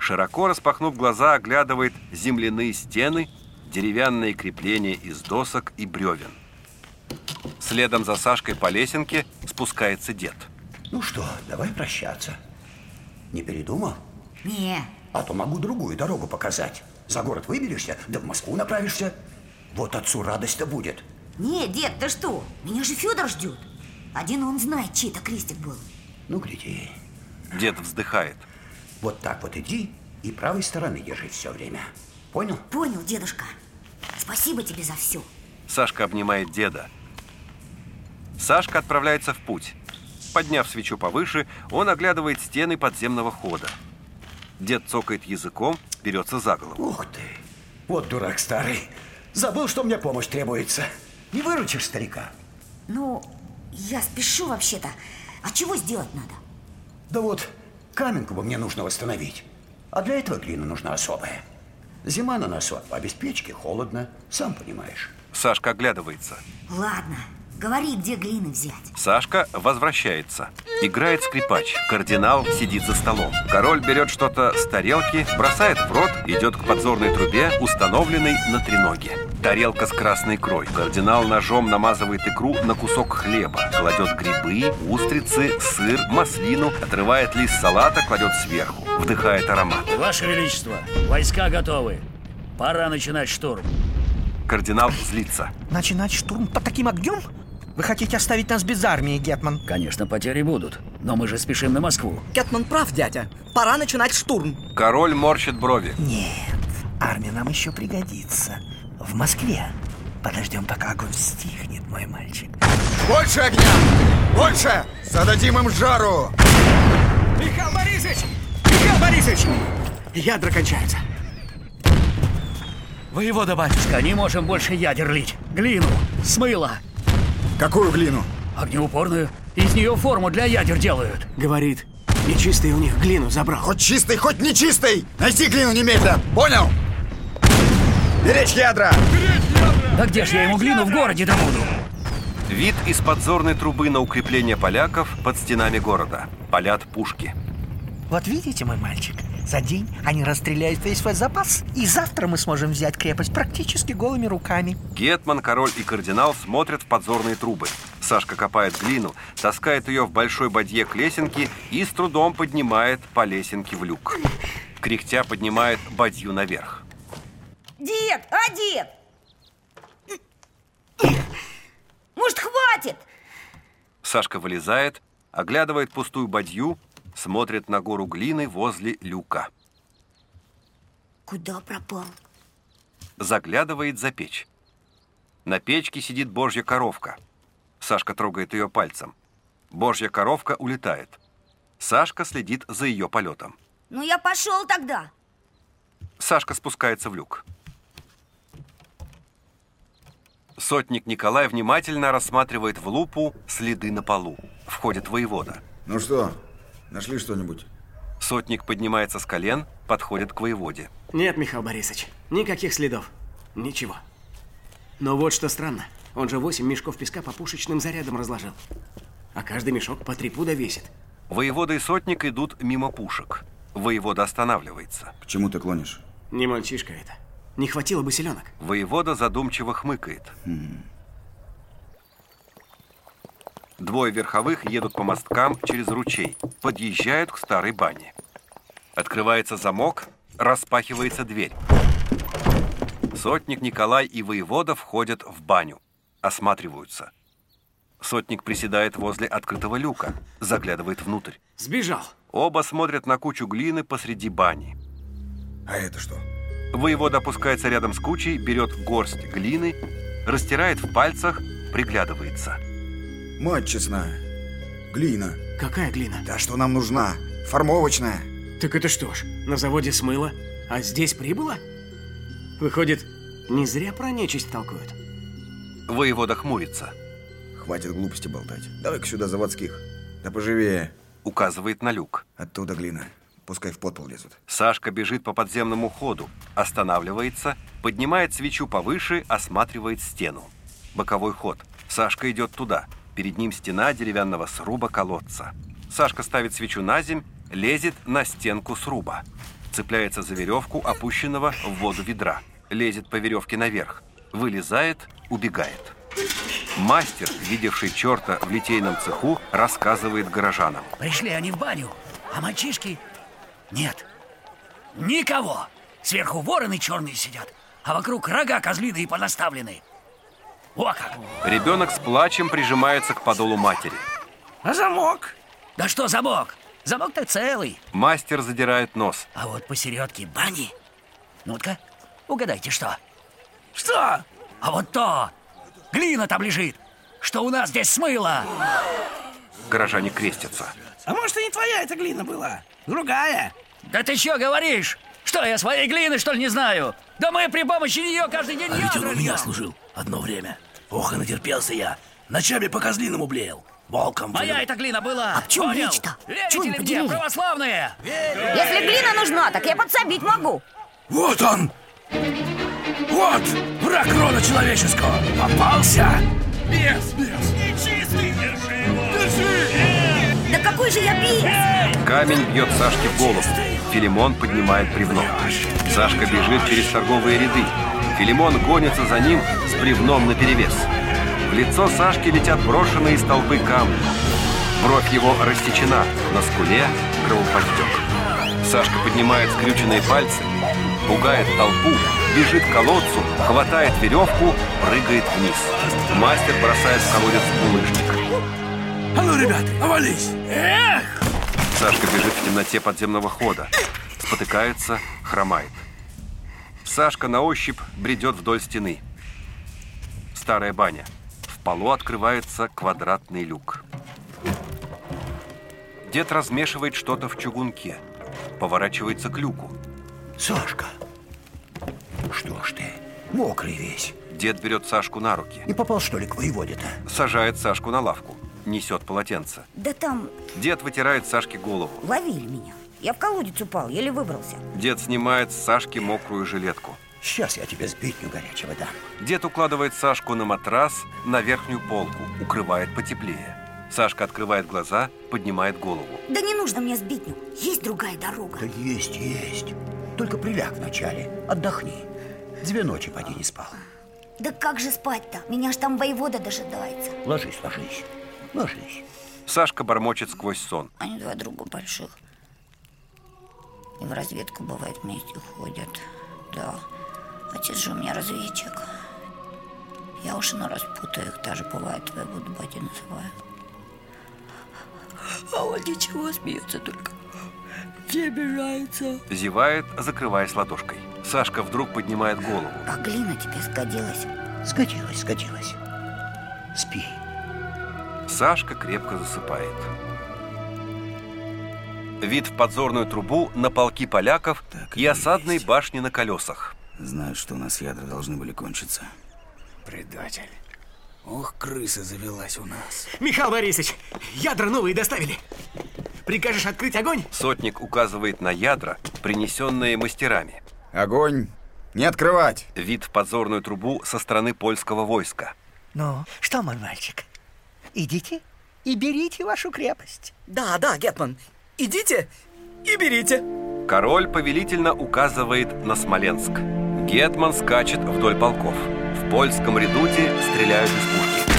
Широко распахнув глаза, оглядывает земляные стены, деревянные крепления из досок и бревен. Следом за Сашкой по лесенке спускается дед. Ну что, давай прощаться. Не передумал? Не. А то могу другую дорогу показать. За город выберешься, да в Москву направишься. Вот отцу радость-то будет. Не, дед, ты что? Меня же Федор ждет. Один он знает, чей-то крестик был. Ну, гляди. Дед вздыхает. Вот так вот иди и правой стороны держись все время. Понял? Понял, дедушка. Спасибо тебе за все. Сашка обнимает деда. Сашка отправляется в путь. Подняв свечу повыше, он оглядывает стены подземного хода. Дед цокает языком, берется за голову. Ух ты! Вот дурак старый. Забыл, что мне помощь требуется. Не выручишь старика? Ну, я спешу вообще-то. А чего сделать надо? Да вот, каменку бы мне нужно восстановить. А для этого глина нужна особая. Зима на носу, а без печки холодно, сам понимаешь. Сашка оглядывается. Ладно, говори, где глины взять. Сашка возвращается. Играет скрипач. Кардинал сидит за столом. Король берет что-то с тарелки, бросает в рот, идет к подзорной трубе, установленной на треноге. Тарелка с красной икрой. Кардинал ножом намазывает икру на кусок хлеба. Кладет грибы, устрицы, сыр, маслину, отрывает лист салата, кладет сверху. Вдыхает аромат. Ваше Величество, войска готовы. Пора начинать штурм. Кардинал злится. Начинать штурм под таким огнем? Вы хотите оставить нас без армии, Гетман? Конечно, потери будут, но мы же спешим на Москву. Гетман прав, дядя. Пора начинать штурм. Король морщит брови. Нет, армия нам еще пригодится. В Москве. Подождем, пока огонь стихнет, мой мальчик. Больше огня! Больше! Зададим им жару! Михаил Борисович! Михаил Борисович! Ядра кончаются. Воевода, батюшка. Не можем больше ядер лить. Глину, смыло. Какую глину? Огнеупорную. Из нее форму для ядер делают. Говорит, нечистый у них глину забрал. Хоть чистый, хоть нечистый! Найти глину немедленно! Понял? Беречь ядра! Беречь ядра! Да где ж я ему глину в городе добуду? Вид из подзорной трубы на укрепление поляков под стенами города. Палят пушки. Вот видите, мой мальчик, за день они расстреляют весь свой запас, и завтра мы сможем взять крепость практически голыми руками. Гетман, король и кардинал смотрят в подзорные трубы. Сашка копает глину, таскает ее в большой бадье к лесенке и с трудом поднимает по лесенке в люк. Кряхтя поднимает бадью наверх. Дед, а дед? Может, хватит? Сашка вылезает, оглядывает пустую бадью, смотрит на гору глины возле люка. Куда пропал? Заглядывает за печь. На печке сидит божья коровка. Сашка трогает ее пальцем. Божья коровка улетает. Сашка следит за ее полетом. Ну, я пошел тогда. Сашка спускается в люк. Сотник Николай внимательно рассматривает в лупу следы на полу. Входит воевода. Ну что, нашли что-нибудь? Сотник поднимается с колен, подходит к воеводе. Нет, Михаил Борисович, никаких следов. Ничего. Но вот что странно. Он же восемь мешков песка по пушечным зарядам разложил. А каждый мешок по три пуда весит. Воевода и сотник идут мимо пушек. Воевода останавливается. К чему ты клонишь? Не мальчишка это. Не хватило бы селенок. Воевода задумчиво хмыкает. Mm. Двое верховых едут по мосткам через ручей. Подъезжают к старой бане. Открывается замок, распахивается дверь. Сотник Николай и воевода входят в баню. Осматриваются. Сотник приседает возле открытого люка, заглядывает внутрь. Сбежал. Оба смотрят на кучу глины посреди бани. А это что? Воевода опускается рядом с кучей, берет горсть глины, растирает в пальцах, приглядывается. Мать честная, глина. Какая глина? Да что нам нужна? Формовочная. Так это что ж, на заводе смыло, а здесь прибыло? Выходит, не зря про нечисть толкуют. Воевода хмурится. Хватит глупости болтать. Давай-ка сюда заводских. Да поживее. Указывает на люк. Оттуда глина. Пускай в подпол лезут. Сашка бежит по подземному ходу, останавливается, поднимает свечу повыше, осматривает стену. Боковой ход. Сашка идет туда. Перед ним стена деревянного сруба колодца. Сашка ставит свечу на земь, лезет на стенку сруба. Цепляется за веревку, опущенного в воду ведра. Лезет по веревке наверх. Вылезает, убегает. Мастер, видевший черта в литейном цеху, рассказывает горожанам. Пришли они в баню, а мальчишки... Нет, никого. Сверху вороны черные сидят, а вокруг рога козлиные понаставлены. О как! Ребенок с плачем прижимается к подолу матери. А замок? Да что замок? Замок-то целый. Мастер задирает нос. А вот посередке бани... Ну-ка, угадайте, что? Что? А вот то! Глина там лежит, что у нас здесь смыло. Горожане крестятся. А может, и не твоя эта глина была? Другая? Да ты что говоришь? Что, я своей глины, что ли, не знаю? Да мы при помощи нее каждый день А ведь он у ядра меня льем. служил одно время. Ох, и натерпелся я. Ночами по козлиному блеял. Волком Моя выл. эта глина была. А в чем Понял? речь-то? Верите Чего не ли мне, поделили? православные? Если глина нужна, так я подсобить могу. Вот он! Вот! Враг рода человеческого! Попался! Бес! Бес! Нечистый! Держи его! Держи! Да какой же я бес! Камень бьет Сашке в голову. Филимон поднимает бревно. Сашка бежит через торговые ряды. Филимон гонится за ним с бревном наперевес. В лицо Сашки летят брошенные из толпы камни. Бровь его рассечена, на скуле кровоподтек. Сашка поднимает скрюченные пальцы, пугает толпу, бежит к колодцу, хватает веревку, прыгает вниз. Мастер бросает в колодец булыжник. А ну, ребята, овались! Эх! Сашка бежит в темноте подземного хода. Спотыкается, хромает. Сашка на ощупь бредет вдоль стены. Старая баня. В полу открывается квадратный люк. Дед размешивает что-то в чугунке. Поворачивается к люку. Сашка, что ж ты, мокрый весь. Дед берет Сашку на руки. Не попал, что ли, к воеводе-то? Сажает Сашку на лавку. Несет полотенце. Да там Дед вытирает Сашке голову. ловили меня. Я в колодец упал, еле выбрался. Дед снимает с Сашки мокрую жилетку. Сейчас я тебе сбитню горячего дам. Дед укладывает Сашку на матрас, на верхнюю полку, укрывает потеплее. Сашка открывает глаза, поднимает голову. Да не нужно мне сбитню. Есть другая дорога. Да есть, есть. Только приляг вначале, отдохни. Две ночи поди не спал. Да как же спать-то? Меня ж там воевода дожидается. Ложись, ложись, ложись. Сашка бормочет сквозь сон. Они два друга больших. И в разведку, бывает, вместе ходят. Да, отец же у меня разведчик. Я уж и на распутаю их, даже бывает, твоего батя называю. А он ничего, смеется только. Не обижается. Зевает, закрываясь ладошкой. Сашка вдруг поднимает голову. А глина тебе сгодилась? Сгодилась, сгодилась. Спи. Сашка крепко засыпает. Вид в подзорную трубу на полки поляков так и осадной есть. башни на колесах. Знают, что у нас ядра должны были кончиться. Предатель. Ох, крыса завелась у нас. Михаил Борисович, ядра новые доставили. Прикажешь открыть огонь? Сотник указывает на ядра, принесенные мастерами. Огонь! Не открывать! Вид в подзорную трубу со стороны польского войска. Ну, что, мой мальчик, идите и берите вашу крепость. Да, да, Гетман, идите и берите. Король повелительно указывает на Смоленск. Гетман скачет вдоль полков. В польском редуте стреляют из пушки.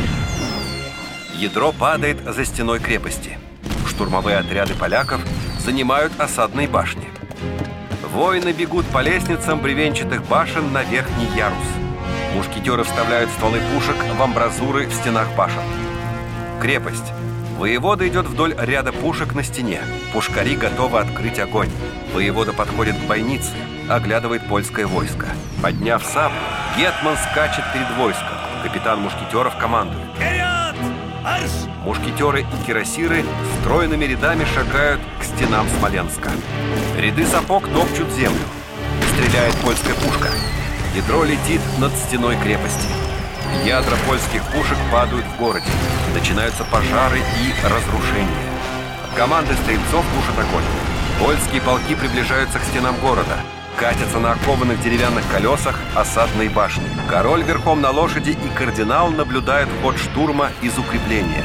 Ядро падает за стеной крепости. Штурмовые отряды поляков занимают осадные башни. Воины бегут по лестницам бревенчатых башен на верхний ярус. Мушкетеры вставляют стволы пушек в амбразуры в стенах башен. Крепость. Воевода идет вдоль ряда пушек на стене. Пушкари готовы открыть огонь. Воевода подходит к бойнице, оглядывает польское войско. Подняв саблю, гетман скачет перед войском. Капитан мушкетеров командует. Вперед! Марш! Мушкетеры и кирасиры стройными рядами шагают к стенам Смоленска. Ряды сапог топчут землю. Стреляет польская пушка. Ядро летит над стеной крепости. Ядра польских пушек падают в городе. Начинаются пожары и разрушения. Команды стрельцов тушат огонь. Польские полки приближаются к стенам города. Катятся на окованных деревянных колесах осадные башни. Король верхом на лошади и кардинал наблюдают ход штурма из укрепления. Стой!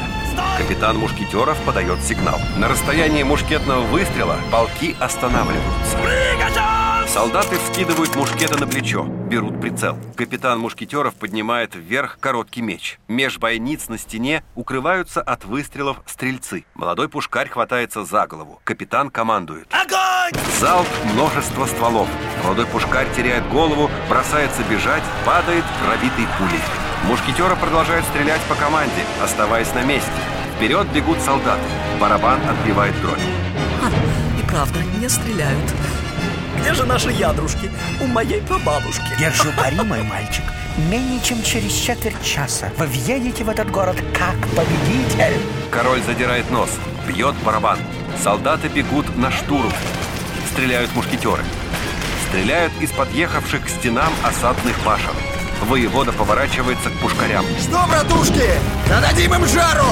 Капитан Мушкетеров подает сигнал. На расстоянии мушкетного выстрела полки останавливаются. Солдаты вскидывают мушкеты на плечо, берут прицел. Капитан Мушкетеров поднимает вверх короткий меч. Меж бойниц на стене укрываются от выстрелов стрельцы. Молодой пушкарь хватается за голову. Капитан командует. Огонь! Залп множества стволов. Молодой пушкарь теряет голову, бросается бежать, падает пробитой пулей. Мушкетеры продолжают стрелять по команде, оставаясь на месте. Вперед бегут солдаты. Барабан отбивает дробь. А, и правда, не стреляют. Где же наши ядрушки? У моей прабабушки. Держу пари, мой мальчик. Менее чем через четверть часа вы въедете в этот город как победитель. Король задирает нос, бьет барабан. Солдаты бегут на штурм. Стреляют мушкетеры. Стреляют из подъехавших к стенам осадных башен. Воевода поворачивается к пушкарям. Что, братушки? Дадим им жару!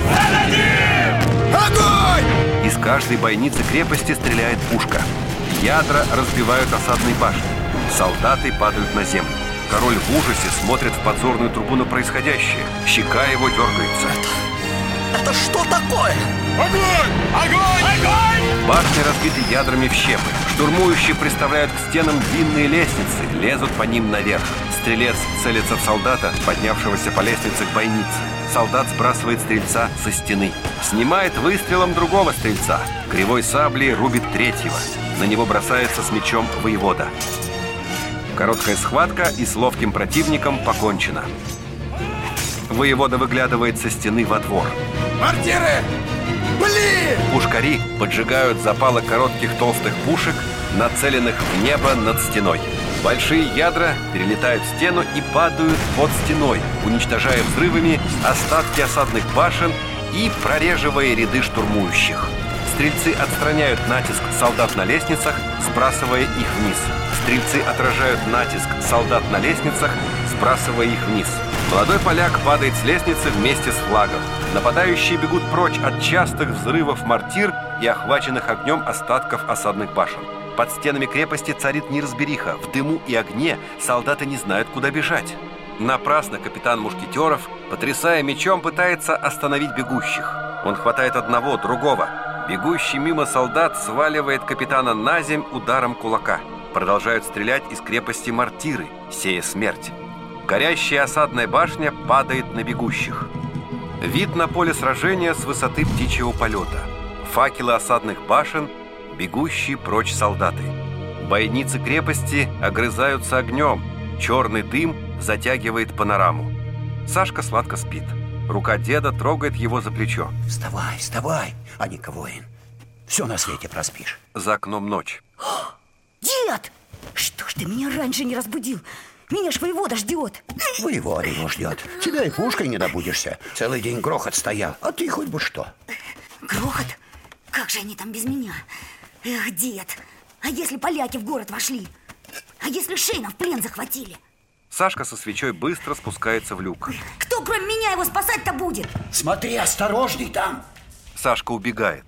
Дадим! Огонь! Из каждой бойницы крепости стреляет пушка. Ядра разбивают осадные башни. Солдаты падают на землю. Король в ужасе смотрит в подзорную трубу на происходящее. Щека его дергается. Это, это что такое? Огонь! Огонь! Огонь! Башни разбиты ядрами в щепы. Штурмующие приставляют к стенам длинные лестницы, лезут по ним наверх. Стрелец целится в солдата, поднявшегося по лестнице к бойнице. Солдат сбрасывает стрельца со стены. Снимает выстрелом другого стрельца. Кривой саблей рубит третьего. На него бросается с мечом воевода. Короткая схватка, и с ловким противником покончено. Воевода выглядывает со стены во двор. Мортиры! Блин! Пушкари поджигают запалы коротких толстых пушек, нацеленных в небо над стеной. Большие ядра перелетают стену и падают под стеной, уничтожая взрывами остатки осадных башен и прореживая ряды штурмующих. Стрельцы отстраняют натиск солдат на лестницах, сбрасывая их вниз. Стрельцы отражают натиск солдат на лестницах, сбрасывая их вниз. Молодой поляк падает с лестницы вместе с флагом. Нападающие бегут прочь от частых взрывов мортир и охваченных огнем остатков осадных башен. Под стенами крепости царит неразбериха. В дыму и огне солдаты не знают, куда бежать. Напрасно капитан Мушкетеров, потрясая мечом, пытается остановить бегущих. Он хватает одного, другого. Бегущий мимо солдат сваливает капитана на земь ударом кулака. Продолжают стрелять из крепости мортиры, сея смерть. Горящая осадная башня падает на бегущих. Вид на поле сражения с высоты птичьего полета. Факелы осадных башен, бегущие прочь солдаты. Бойницы крепости огрызаются огнем. Черный дым затягивает панораму. Сашка сладко спит. Рука деда трогает его за плечо. Вставай, вставай, Аника воин. Все на свете проспишь. За окном ночь. Дед! Что ж ты меня раньше не разбудил? Меня ж воевода ждет. Воевода его ждет. Тебя и пушкой не добудешься. Целый день грохот стоял, а ты хоть бы что. Грохот? Как же они там без меня? Эх, дед, а если поляки в город вошли? А если Шейна в плен захватили? Сашка со свечой быстро спускается в люк. Кто кроме меня его спасать-то будет? Смотри, осторожней там. Сашка убегает.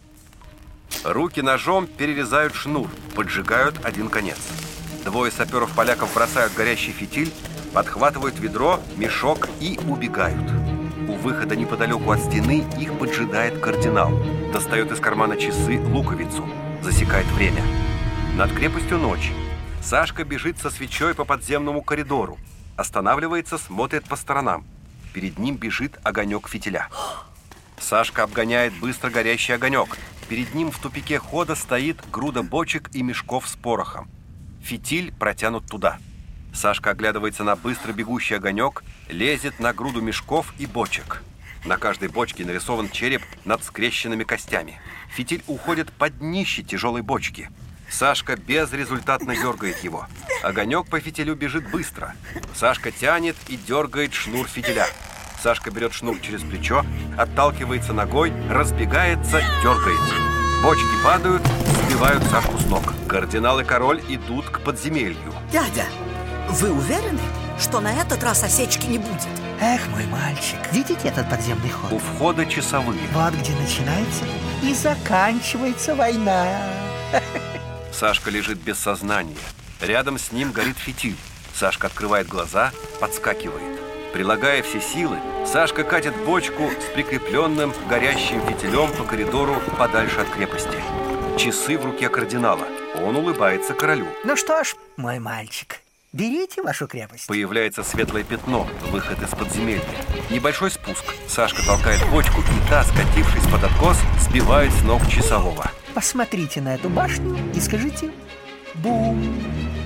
Руки ножом перерезают шнур, поджигают один конец. Двое саперов-поляков бросают горящий фитиль, подхватывают ведро, мешок и убегают. У выхода неподалеку от стены их поджидает кардинал. Достает из кармана часы, луковицу. Засекает время. Над крепостью ночь. Сашка бежит со свечой по подземному коридору. Останавливается, смотрит по сторонам. Перед ним бежит огонек фитиля. Сашка обгоняет быстро горящий огонек. Перед ним в тупике хода стоит груда бочек и мешков с порохом. Фитиль протянут туда. Сашка оглядывается на быстро бегущий огонек, лезет на груду мешков и бочек. На каждой бочке нарисован череп над скрещенными костями. Фитиль уходит под днище тяжелой бочки. Сашка безрезультатно дергает его. Огонек по фитилю бежит быстро. Сашка тянет и дергает шнур фитиля. Сашка берет шнур через плечо, отталкивается ногой, разбегается, дергает. Бочки падают, сбивают Сашку с ног. Кардинал и король идут к подземелью. Дядя, вы уверены, что на этот раз осечки не будет? Эх, мой мальчик, видите этот подземный ход? У входа часовые. Вот где начинается и заканчивается война. Сашка лежит без сознания. Рядом с ним горит фитиль. Сашка открывает глаза, подскакивает. Прилагая все силы, Сашка катит бочку с прикрепленным горящим фитилем по коридору подальше от крепости. Часы в руке кардинала. Он улыбается королю. Ну что ж, мой мальчик, берите вашу крепость. Появляется светлое пятно, выход из подземелья. Небольшой спуск. Сашка толкает бочку, и та, скатившись под откос, сбивает с ног часового. Посмотрите на эту башню и скажите «бум».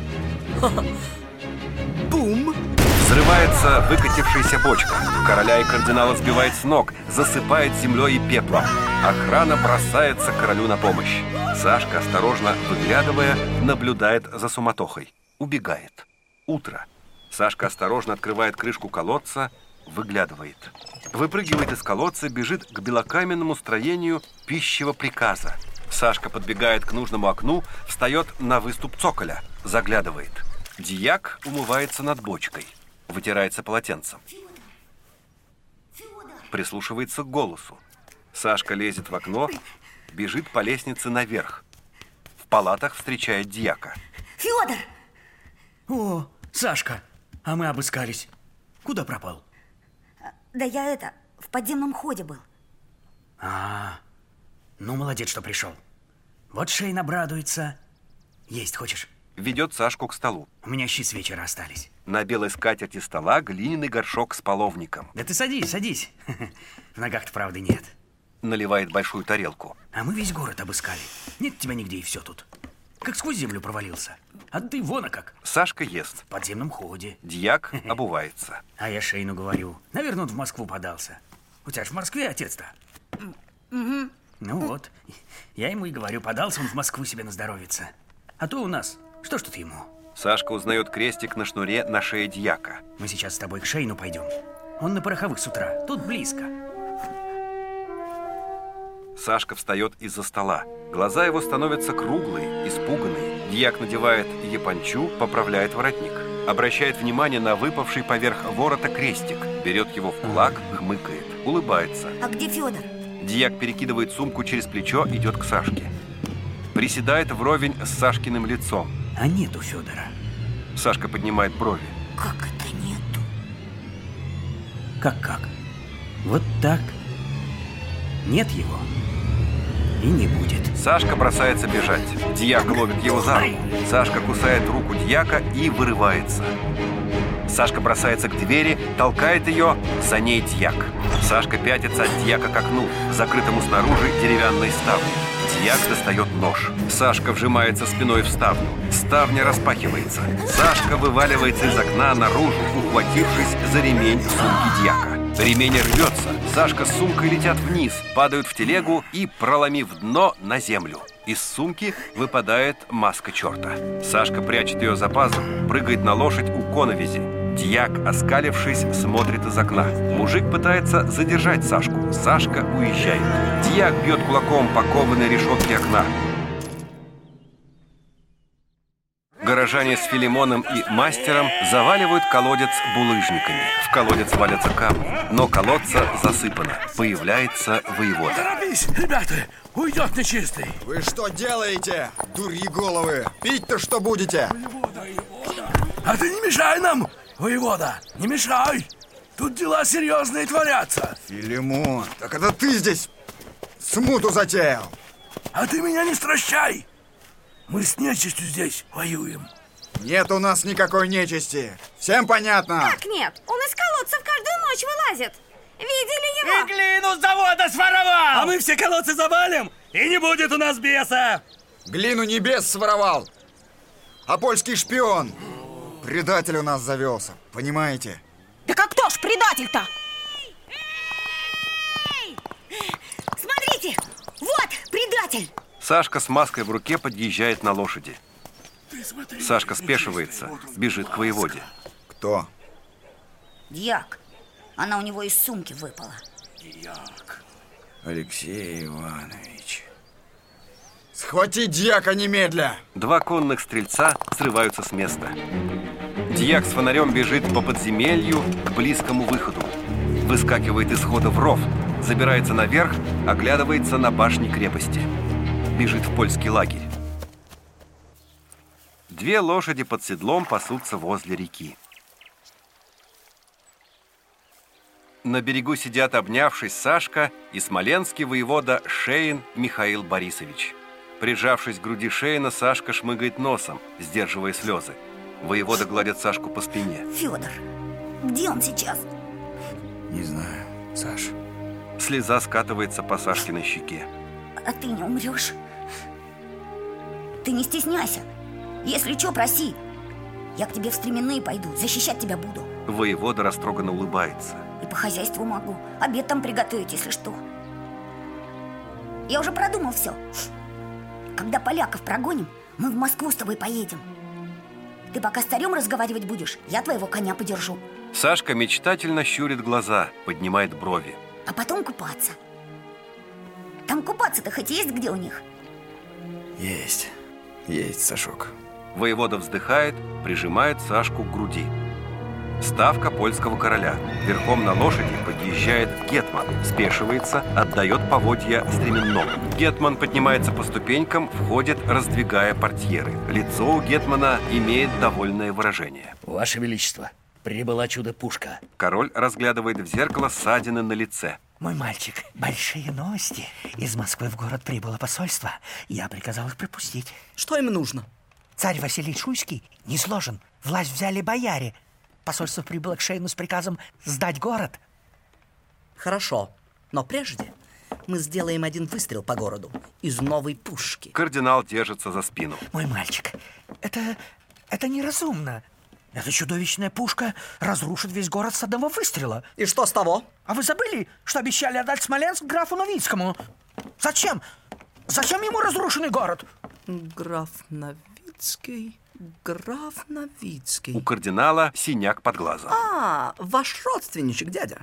Бум. Взрывается выкатившаяся бочка. Короля и кардинала сбивает с ног, засыпает землей и пеплом. Охрана бросается королю на помощь. Сашка, осторожно выглядывая, наблюдает за суматохой. Убегает. Утро. Сашка осторожно открывает крышку колодца, выглядывает. Выпрыгивает из колодца, бежит к белокаменному строению пищевого приказа. Сашка подбегает к нужному окну, встает на выступ цоколя, заглядывает. Дьяк умывается над бочкой, вытирается полотенцем. Прислушивается к голосу. Сашка лезет в окно, бежит по лестнице наверх. В палатах встречает дьяка. Федор! О, Сашка, а мы обыскались. Куда пропал? Да я это, в подземном ходе был. А, ну молодец, что пришел. Вот Шейн обрадуется. Есть хочешь? Ведет Сашку к столу. У меня щи с вечера остались. На белой скатерти стола глиняный горшок с половником. Да ты садись, садись. В ногах-то правды нет. Наливает большую тарелку. А мы весь город обыскали. Нет тебя нигде, и все тут. Как сквозь землю провалился. А ты вон, а как. Сашка ест. В подземном ходе. Дьяк обувается. А я Шейну говорю. Наверное, он в Москву подался. У тебя ж в Москве отец-то. Угу. Ну вот. Я ему и говорю, подался он в Москву себе наздоровиться. А то у нас... Что ж тут ему? Сашка узнает крестик на шнуре на шее дьяка. Мы сейчас с тобой к Шейну пойдем. Он на Пороховых с утра. Тут близко. Сашка встает из-за стола. Глаза его становятся круглые, испуганные. Дьяк надевает япончу, поправляет воротник. Обращает внимание на выпавший поверх ворота крестик. Берет его в кулак, хмыкает, улыбается. А где Федор? Дьяк перекидывает сумку через плечо, идет к Сашке. Приседает вровень с Сашкиным лицом. А нету Федора. Сашка поднимает брови. Как это нету? Как-как? Вот так. Нет его. И не будет. Сашка бросается бежать. Дьяк ловит его за руку. Сашка кусает руку дьяка и вырывается. Сашка бросается к двери, толкает ее, за ней дьяк. Сашка пятится от дьяка к окну, закрытому снаружи деревянной ставней. Дьяк достает нож. Сашка вжимается спиной в ставню. Ставня распахивается. Сашка вываливается из окна наружу, ухватившись за ремень сумки дьяка. Ремень рвется. Сашка с сумкой летят вниз, падают в телегу и, проломив дно, на землю. Из сумки выпадает маска черта. Сашка прячет ее за пазуху, прыгает на лошадь у коновизи. Дьяк, оскалившись, смотрит из окна. Мужик пытается задержать Сашку. Сашка уезжает. Дьяк бьет кулаком по кованой решетке окна. Горожане с Филимоном и мастером заваливают колодец булыжниками. В колодец валятся камни, но колодца засыпано. Появляется воевода. Торопись, ребята, уйдет нечистый. Вы что делаете, дурьи головы? Пить-то что будете? А ты не мешай нам, воевода, не мешай. Тут дела серьезные творятся. Филимон, так это ты здесь смуту затеял. А ты меня не стращай. Мы с нечистью здесь воюем. Нет у нас никакой нечисти. Всем понятно? Как нет? Он из колодцев каждую ночь вылазит. Видели его? И глину с завода своровал! А мы все колодцы завалим, и не будет у нас беса. Глину не бес своровал, а польский шпион. Предатель у нас завелся, понимаете? Да как кто ж предатель-то? Смотрите, вот предатель. Сашка с маской в руке подъезжает на лошади. Сашка спешивается, бежит к воеводе. Кто? Дьяк. Она у него из сумки выпала. Дьяк. Алексей Иванович. Схвати дьяка немедля! Два конных стрельца срываются с места. Дьяк с фонарем бежит по подземелью к близкому выходу. Выскакивает из хода в ров, забирается наверх, оглядывается на башни крепости. Бежит в польский лагерь. Две лошади под седлом пасутся возле реки. На берегу сидят, обнявшись, Сашка и смоленский воевода Шейн Михаил Борисович. Прижавшись к груди Шейна, Сашка шмыгает носом, сдерживая слезы. Воевода гладит Сашку по спине. Федор, где он сейчас? Не знаю, Саш. Слеза скатывается по Сашкиной щеке. А ты не умрешь. Ты не стесняйся. Если что, проси. Я к тебе в стременные пойду, защищать тебя буду. Воевода растроганно улыбается. И по хозяйству могу. Обед там приготовить, если что. Я уже продумал все. Когда поляков прогоним, мы в Москву с тобой поедем. Ты пока с царем разговаривать будешь, я твоего коня подержу. Сашка мечтательно щурит глаза, поднимает брови. А потом купаться. Там купаться-то хоть есть где у них? Есть. Есть, Сашок. Воевода вздыхает, прижимает Сашку к груди. Ставка польского короля. Верхом на лошади подъезжает гетман, спешивается, отдает поводья стременному. Гетман поднимается по ступенькам, входит, раздвигая портьеры. Лицо у гетмана имеет довольное выражение. Ваше Величество, прибыла чудо-пушка. Король разглядывает в зеркало ссадины на лице. Мой мальчик, большие новости. Из Москвы в город прибыло посольство. Я приказал их пропустить. Что им нужно? Царь Василий Шуйский не сложен. Власть взяли бояре. Посольство прибыло к Шейну с приказом сдать город. Хорошо, но прежде мы сделаем один выстрел по городу из новой пушки. Кардинал держится за спину. Мой мальчик, это, это неразумно. Эта чудовищная пушка разрушит весь город с одного выстрела. И что с того? А вы забыли, что обещали отдать Смоленск графу Новицкому? Зачем? Зачем ему разрушенный город? Граф Новицкий... Граф Новицкий. У кардинала синяк под глазом. А, ваш родственничек, дядя.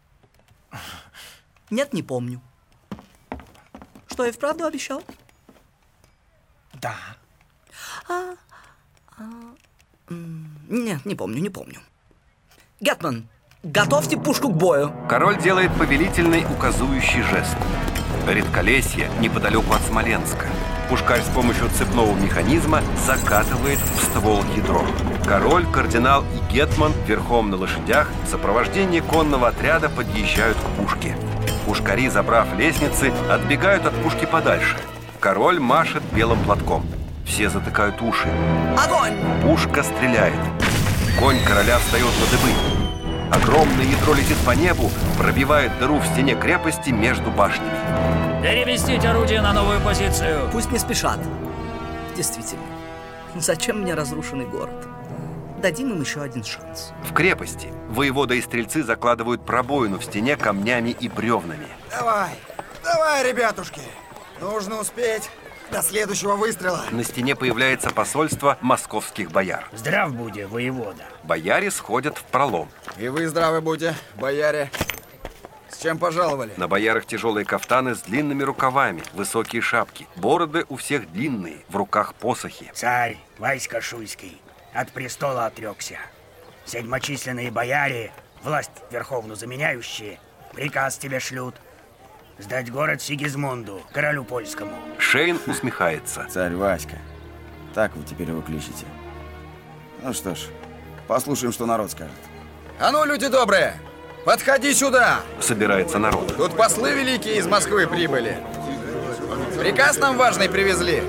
Нет, не помню. Что, я вправду обещал? Да. А, а, нет, не помню, не помню. Гетман, готовьте пушку к бою. Король делает повелительный указующий жест. Редколесье неподалеку от Смоленска. Пушкарь с помощью цепного механизма закатывает в ствол ядро. Король, кардинал и гетман верхом на лошадях в сопровождении конного отряда подъезжают к пушке. Пушкари, забрав лестницы, отбегают от пушки подальше. Король машет белым платком. Все затыкают уши. Огонь! Пушка стреляет. Конь короля встает на дыбы. Огромное ядро летит по небу, пробивает дыру в стене крепости между башнями. Переместить орудие на новую позицию. Пусть не спешат. Действительно, зачем мне разрушенный город? Дадим им еще один шанс. В крепости воевода и стрельцы закладывают пробоину в стене камнями и бревнами. Давай, давай, ребятушки. Нужно успеть до следующего выстрела. На стене появляется посольство московских бояр. Здрав будь, воевода. Бояре сходят в пролом. И вы здравы будьте, бояре. С чем пожаловали? На боярах тяжелые кафтаны с длинными рукавами, высокие шапки. Бороды у всех длинные, в руках посохи. Царь Васька Шуйский от престола отрекся. Седьмочисленные бояре, власть верховную заменяющие, приказ тебе шлют сдать город Сигизмунду, королю польскому. Шейн усмехается. Царь Васька, так вы теперь его кличете. Ну что ж, послушаем, что народ скажет. А ну, люди добрые, подходи сюда! Собирается народ. Тут послы великие из Москвы прибыли. Приказ нам важный привезли.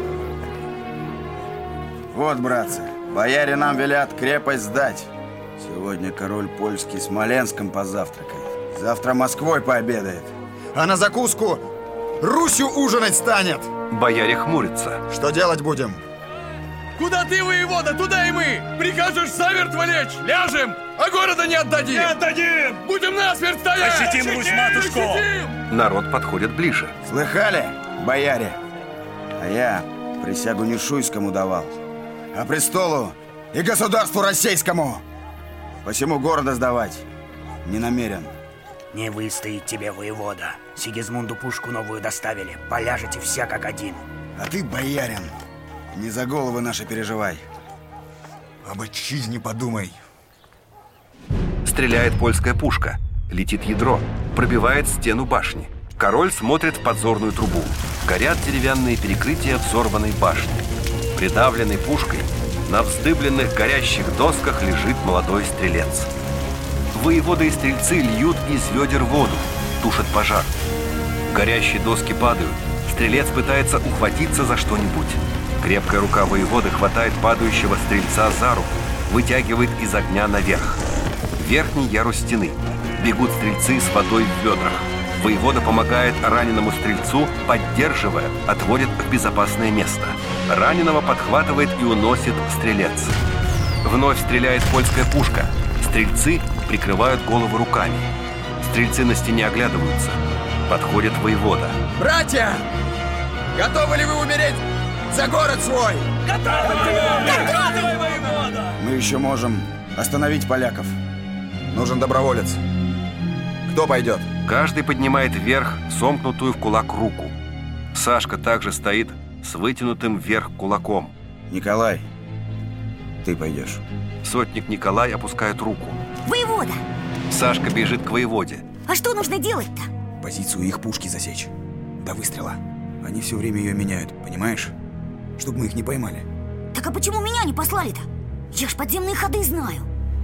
Вот, братцы, бояре нам велят крепость сдать. Сегодня король польский Смоленском позавтракает. Завтра Москвой пообедает. А на закуску Русью ужинать станет. Бояре хмурятся. Что делать будем? Куда ты, воевода, туда и мы. Прикажешь замертво лечь, ляжем, а города не отдадим. Не отдадим. Будем насмерть стоять. Защитим Русь-матушку. Народ подходит ближе. Слыхали, бояре? А я присягу не Шуйскому давал, а престолу и государству российскому. Посему города сдавать не намерен. Не выстоит тебе, воевода. Сигизмунду пушку новую доставили. Поляжете все как один. А ты, боярин, не за головы наши переживай. Об отчизне подумай. Стреляет польская пушка. Летит ядро. Пробивает стену башни. Король смотрит в подзорную трубу. Горят деревянные перекрытия взорванной башни. Придавленный пушкой, на вздыбленных горящих досках лежит молодой стрелец. Воевода и стрельцы льют из ведер воду, тушат пожар. Горящие доски падают. Стрелец пытается ухватиться за что-нибудь. Крепкая рука воеводы хватает падающего стрельца за руку, вытягивает из огня наверх. Верхний ярус стены. Бегут стрельцы с водой в ведрах. Воевода помогает раненому стрельцу, поддерживая, отводит в безопасное место. Раненого подхватывает и уносит стрелец. Вновь стреляет польская пушка. Стрельцы прикрывают голову руками. Стрельцы на стене оглядываются. Подходит воевода. Братья! Готовы ли вы умереть за город свой? Готовы! Готовы! Мы еще можем остановить поляков. Нужен доброволец. Кто пойдет? Каждый поднимает вверх сомкнутую в кулак руку. Сашка также стоит с вытянутым вверх кулаком. Николай, ты пойдешь. Сотник Николай опускает руку. Воевода! Сашка бежит к воеводе. А что нужно делать-то? Позицию их пушки засечь. До выстрела. Они все время ее меняют, понимаешь? Чтобы мы их не поймали. Так а почему меня не послали-то? Я ж подземные ходы знаю.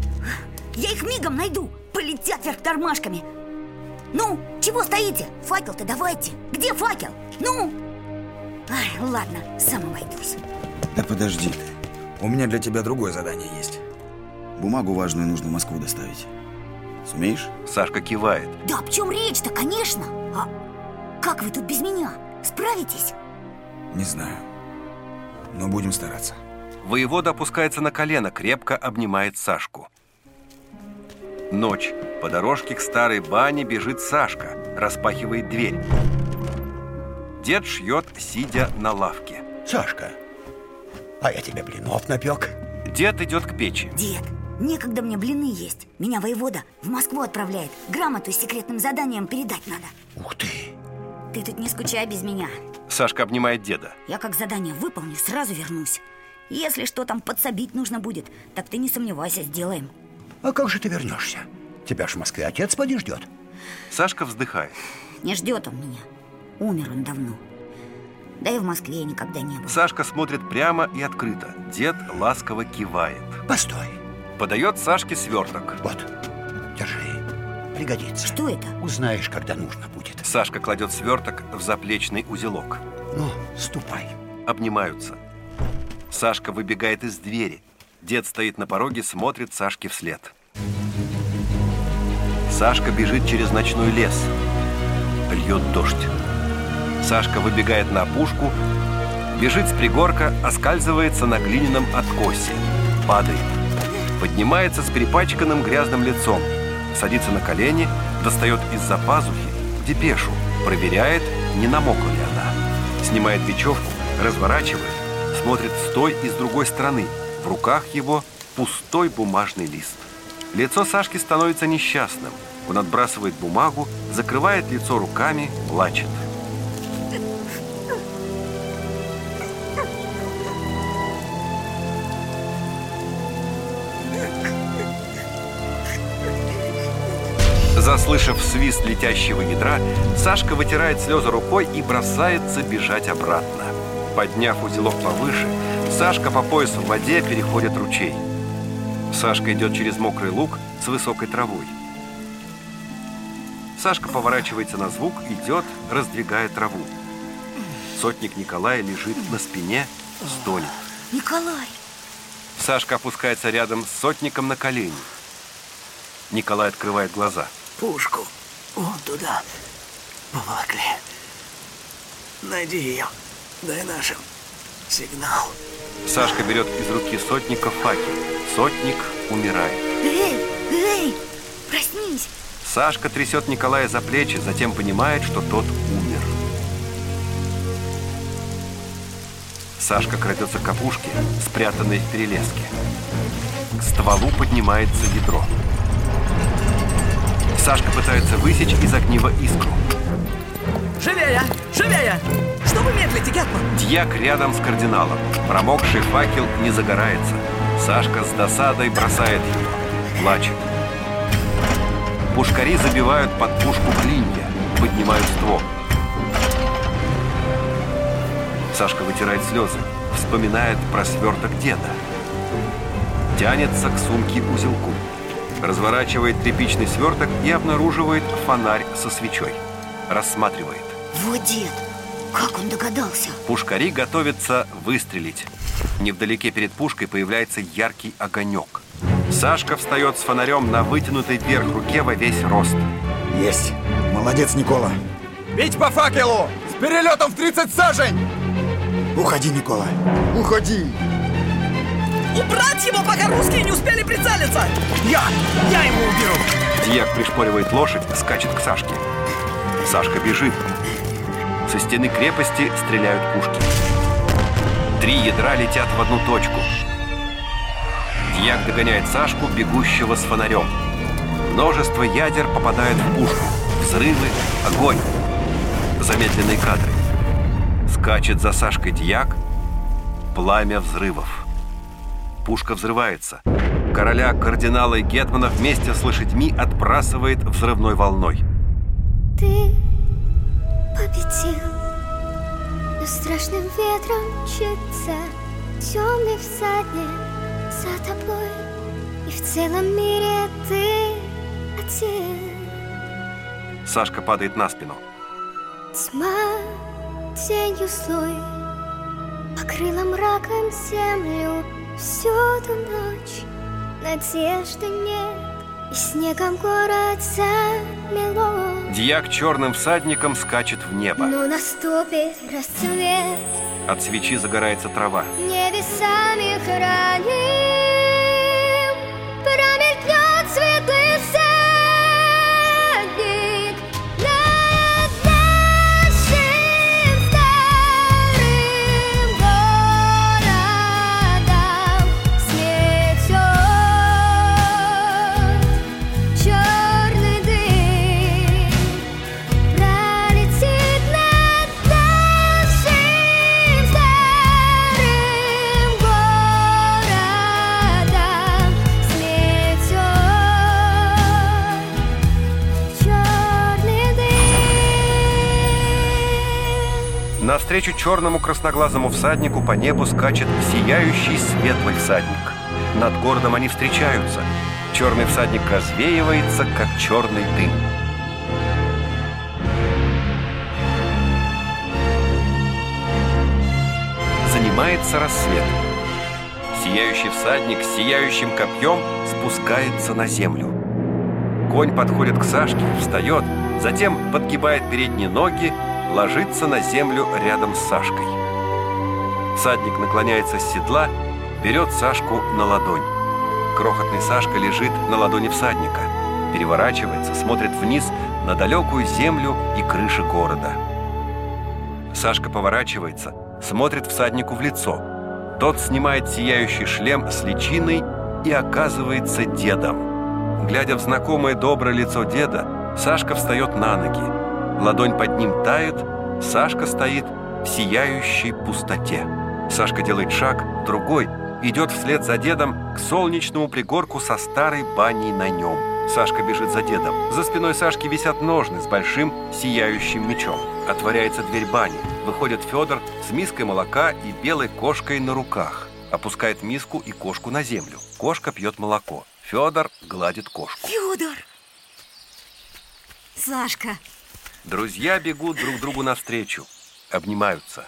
Я их мигом найду. Полетят вверх тормашками. Ну, чего стоите? Факел-то давайте. Где факел? Ну! Ай, ладно, сам обойдусь. Да подожди ты. У меня для тебя другое задание есть. Бумагу важную нужно в Москву доставить. Сумеешь? Сашка кивает. Да о чем речь-то, конечно. А как вы тут без меня? Справитесь? Не знаю. Но будем стараться. Воевода опускается на колено, крепко обнимает Сашку. Ночь. По дорожке к старой бане бежит Сашка, распахивает дверь. Дед шьет, сидя на лавке. Сашка, а я тебе блинов напек. Дед идет к печи. Дед, некогда мне блины есть. Меня воевода в Москву отправляет. Грамоту с секретным заданием передать надо. Ух ты! Ты тут не скучай без меня. Сашка обнимает деда. Я как задание выполню, сразу вернусь. Если что там подсобить нужно будет, так ты не сомневайся, сделаем. А как же ты вернешься? Тебя ж в Москве отец поди ждет. Сашка вздыхает. Не ждет он меня. Умер он давно. Да и в Москве никогда не был. Сашка смотрит прямо и открыто. Дед ласково кивает. Постой. Подает Сашке сверток. Вот, держи. Пригодится. Что это? Узнаешь, когда нужно будет. Сашка кладет сверток в заплечный узелок. Ну, ступай. Обнимаются. Сашка выбегает из двери. Дед стоит на пороге, смотрит Сашке вслед. Сашка бежит через ночной лес. Льет дождь. Сашка выбегает на опушку, бежит с пригорка, оскальзывается на глиняном откосе. Падает. Поднимается с перепачканным грязным лицом. Садится на колени, достает из-за пазухи депешу. Проверяет, не намокла ли она. Снимает бечевку, разворачивает, смотрит с той и с другой стороны. В руках его пустой бумажный лист. Лицо Сашки становится несчастным. Он отбрасывает бумагу, закрывает лицо руками, плачет. Заслышав свист летящего ядра, Сашка вытирает слезы рукой и бросается бежать обратно. Подняв узелок повыше, Сашка по пояс в воде переходит ручей. Сашка идет через мокрый луг с высокой травой. Сашка поворачивается на звук, идет, раздвигая траву. Сотник Николай лежит на спине, стонет. Николай! Сашка опускается рядом с сотником на колени. Николай открывает глаза. Пушку вон туда поволокли. Найди ее, дай нашим сигнал. Сашка берет из руки сотника факел. Сотник умирает. Эй, эй, проснись! Сашка трясет Николая за плечи, затем понимает, что тот умер. Сашка крадется к опушке, спрятанной в перелеске. К стволу поднимается ядро. Сашка пытается высечь из огнива искру. Живее! Живее! Что вы медлите, Гетман? Дьяк рядом с кардиналом. Промокший факел не загорается. Сашка с досадой бросает его. Плачет. Пушкари забивают под пушку клинья, поднимают ствол. Сашка вытирает слезы, вспоминает про сверток деда. Тянется к сумке узелку. Разворачивает тряпичный сверток и обнаруживает фонарь со свечой. Рассматривает. Вот дед, как он догадался? Пушкари готовятся выстрелить. Невдалеке перед пушкой появляется яркий огонек. Сашка встает с фонарем на вытянутой вверх руке во весь рост. Есть. Молодец, Никола. Бить по факелу! С перелетом в тридцать сажень! Уходи, Никола. Уходи! Убрать его, пока русские не успели прицелиться! Я! Я его уберу! Дьяк пришпоривает лошадь, скачет к Сашке. Сашка бежит. Со стены крепости стреляют пушки. Три ядра летят в одну точку. Дьяк догоняет Сашку, бегущего с фонарем. Множество ядер попадает в пушку. Взрывы, огонь. Замедленные кадры. Скачет за Сашкой Дьяк. Пламя взрывов. Пушка взрывается. Короля, кардинала и гетмана вместе с лошадьми отбрасывает взрывной волной. Ты победил, но страшным ветром мчится темный всадник за тобой, и в целом мире ты один. Сашка падает на спину. Тьма тенью злой покрыла мраком землю. Всюду ночь, надежды нет, и снегом город замело. Дьяк черным всадником скачет в небо. Но наступит расцвет. От свечи загорается трава. Небесами храним, промелькнет светлый всадник над нашим старым городом. Сметет черный дым, пролетит над нашим старым городом. Сметет черный дым. Навстречу черному красноглазому всаднику по небу скачет сияющий светлый всадник. Над городом они встречаются. Черный всадник развеивается, как черный дым. Занимается рассвет. Сияющий всадник с сияющим копьем спускается на землю. Конь подходит к Сашке, встает, затем подгибает передние ноги, ложится на землю рядом с Сашкой. Всадник наклоняется с седла, берет Сашку на ладонь. Крохотный Сашка лежит на ладони всадника, переворачивается, смотрит вниз на далекую землю и крыши города. Сашка поворачивается, смотрит всаднику в лицо. Тот снимает сияющий шлем с личиной и оказывается дедом. Глядя в знакомое доброе лицо деда, Сашка встает на ноги. Ладонь под ним тает, Сашка стоит в сияющей пустоте. Сашка делает шаг, другой, идет вслед за дедом к солнечному пригорку со старой баней на нем. Сашка бежит за дедом. За спиной Сашки висят ножны с большим сияющим мечом. Отворяется дверь бани. Выходит Федор с миской молока и белой кошкой на руках. Опускает миску и кошку на землю. Кошка пьет молоко. Федор гладит кошку. Федор! Сашка! Друзья бегут друг другу навстречу. Обнимаются.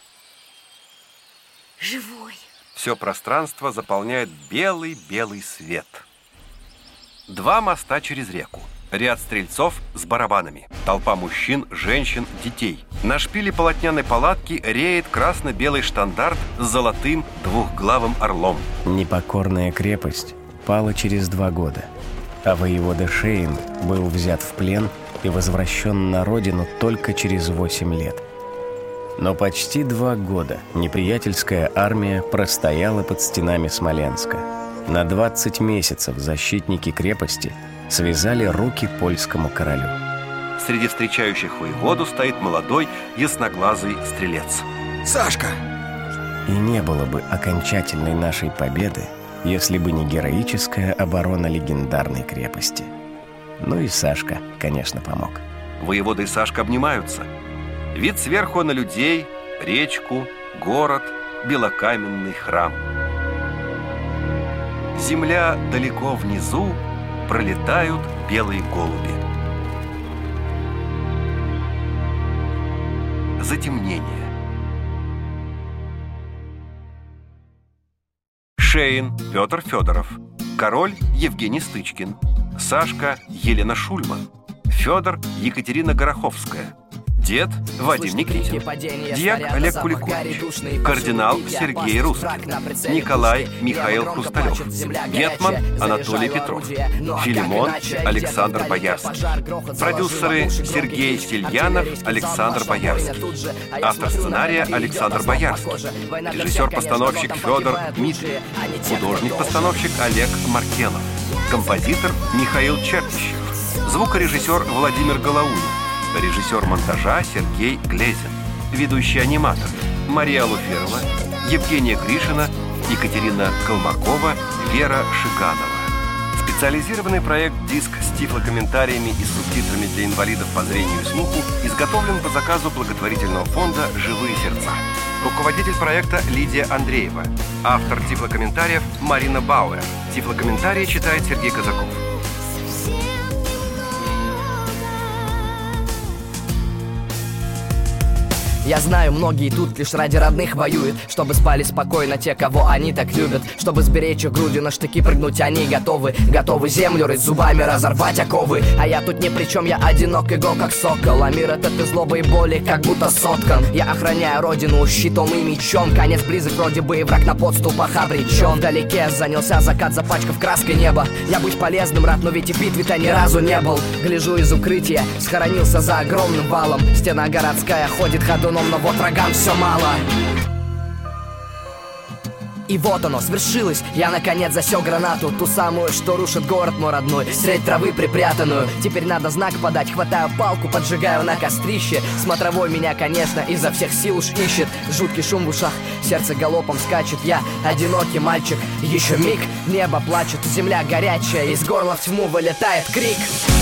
Живой. Все пространство заполняет белый-белый свет. Два моста через реку. Ряд стрельцов с барабанами. Толпа мужчин, женщин, детей. На шпиле полотняной палатки реет красно-белый штандарт с золотым двухглавым орлом. Непокорная крепость пала через два года, а воевода Шейн был взят в плен и возвращен на родину только через восемь лет. Но почти два года неприятельская армия простояла под стенами Смоленска. На двадцать месяцев защитники крепости связали руки польскому королю. Среди встречающих воеводу стоит молодой ясноглазый стрелец. Сашка! И не было бы окончательной нашей победы, если бы не героическая оборона легендарной крепости. Ну и Сашка, конечно, помог. Воевода и Сашка обнимаются. Вид сверху на людей, речку, город, белокаменный храм. Земля далеко внизу Пролетают белые голуби. Затемнение. Шейн Петр Федоров. Король Евгений Стычкин. Сашка Елена Шульман. Федор Екатерина Гороховская. Дед Вадим Никитин. Дьяк Олег Куликович. Кардинал Сергей Русскин. Николай Михаил Хрусталев. Гетман Анатолий Петров. Филимон Александр Боярский. Продюсеры Сергей Сельянов, Александр Боярский. Автор сценария Александр Боярский. Режиссер-постановщик Федор Дмитриев. Художник-постановщик Олег Маркелов. Композитор Михаил Чертищев. Звукорежиссер Владимир Голоунин. Режиссер монтажа Сергей Глезин. Ведущий аниматор Мария Луферова, Евгения Гришина, Екатерина Колмакова, Вера Шиганова. Специализированный проект «Диск» с тифлокомментариями и субтитрами для инвалидов по зрению и слуху изготовлен по заказу благотворительного фонда «Живые сердца». Руководитель проекта Лидия Андреева. Автор тифлокомментариев Марина Бауэр. Тифлокомментарии читает Сергей Казаков. Я знаю, многие тут лишь ради родных воюют, чтобы спали спокойно те, кого они так любят, чтобы сберечь их грудью на штыки прыгнуть они готовы. Готовы землю рыть зубами, разорвать оковы. А я тут ни при чем, я одинок и гол как сокол. А мир этот из злобы и боли как будто соткан. Я охраняю родину щитом и мечом. Конец близок вроде бы и враг на подступах обречен. Вдалеке занялся закат, запачкав краской неба. Я быть полезным рад, но ведь и в битве-то ни разу не был. Гляжу из укрытия, схоронился за огромным валом. Стена городская ходит ходуном, но вот врагам все мало. И вот оно, свершилось, я наконец засек гранату. Ту самую, что рушит город мой родной, средь травы припрятанную. Теперь надо знак подать, хватаю палку, поджигаю на кострище. Смотровой меня, конечно, изо всех сил уж ищет. Жуткий шум в ушах, сердце галопом скачет. Я одинокий мальчик, еще миг, небо плачет. Земля горячая, из горла в тьму вылетает крик.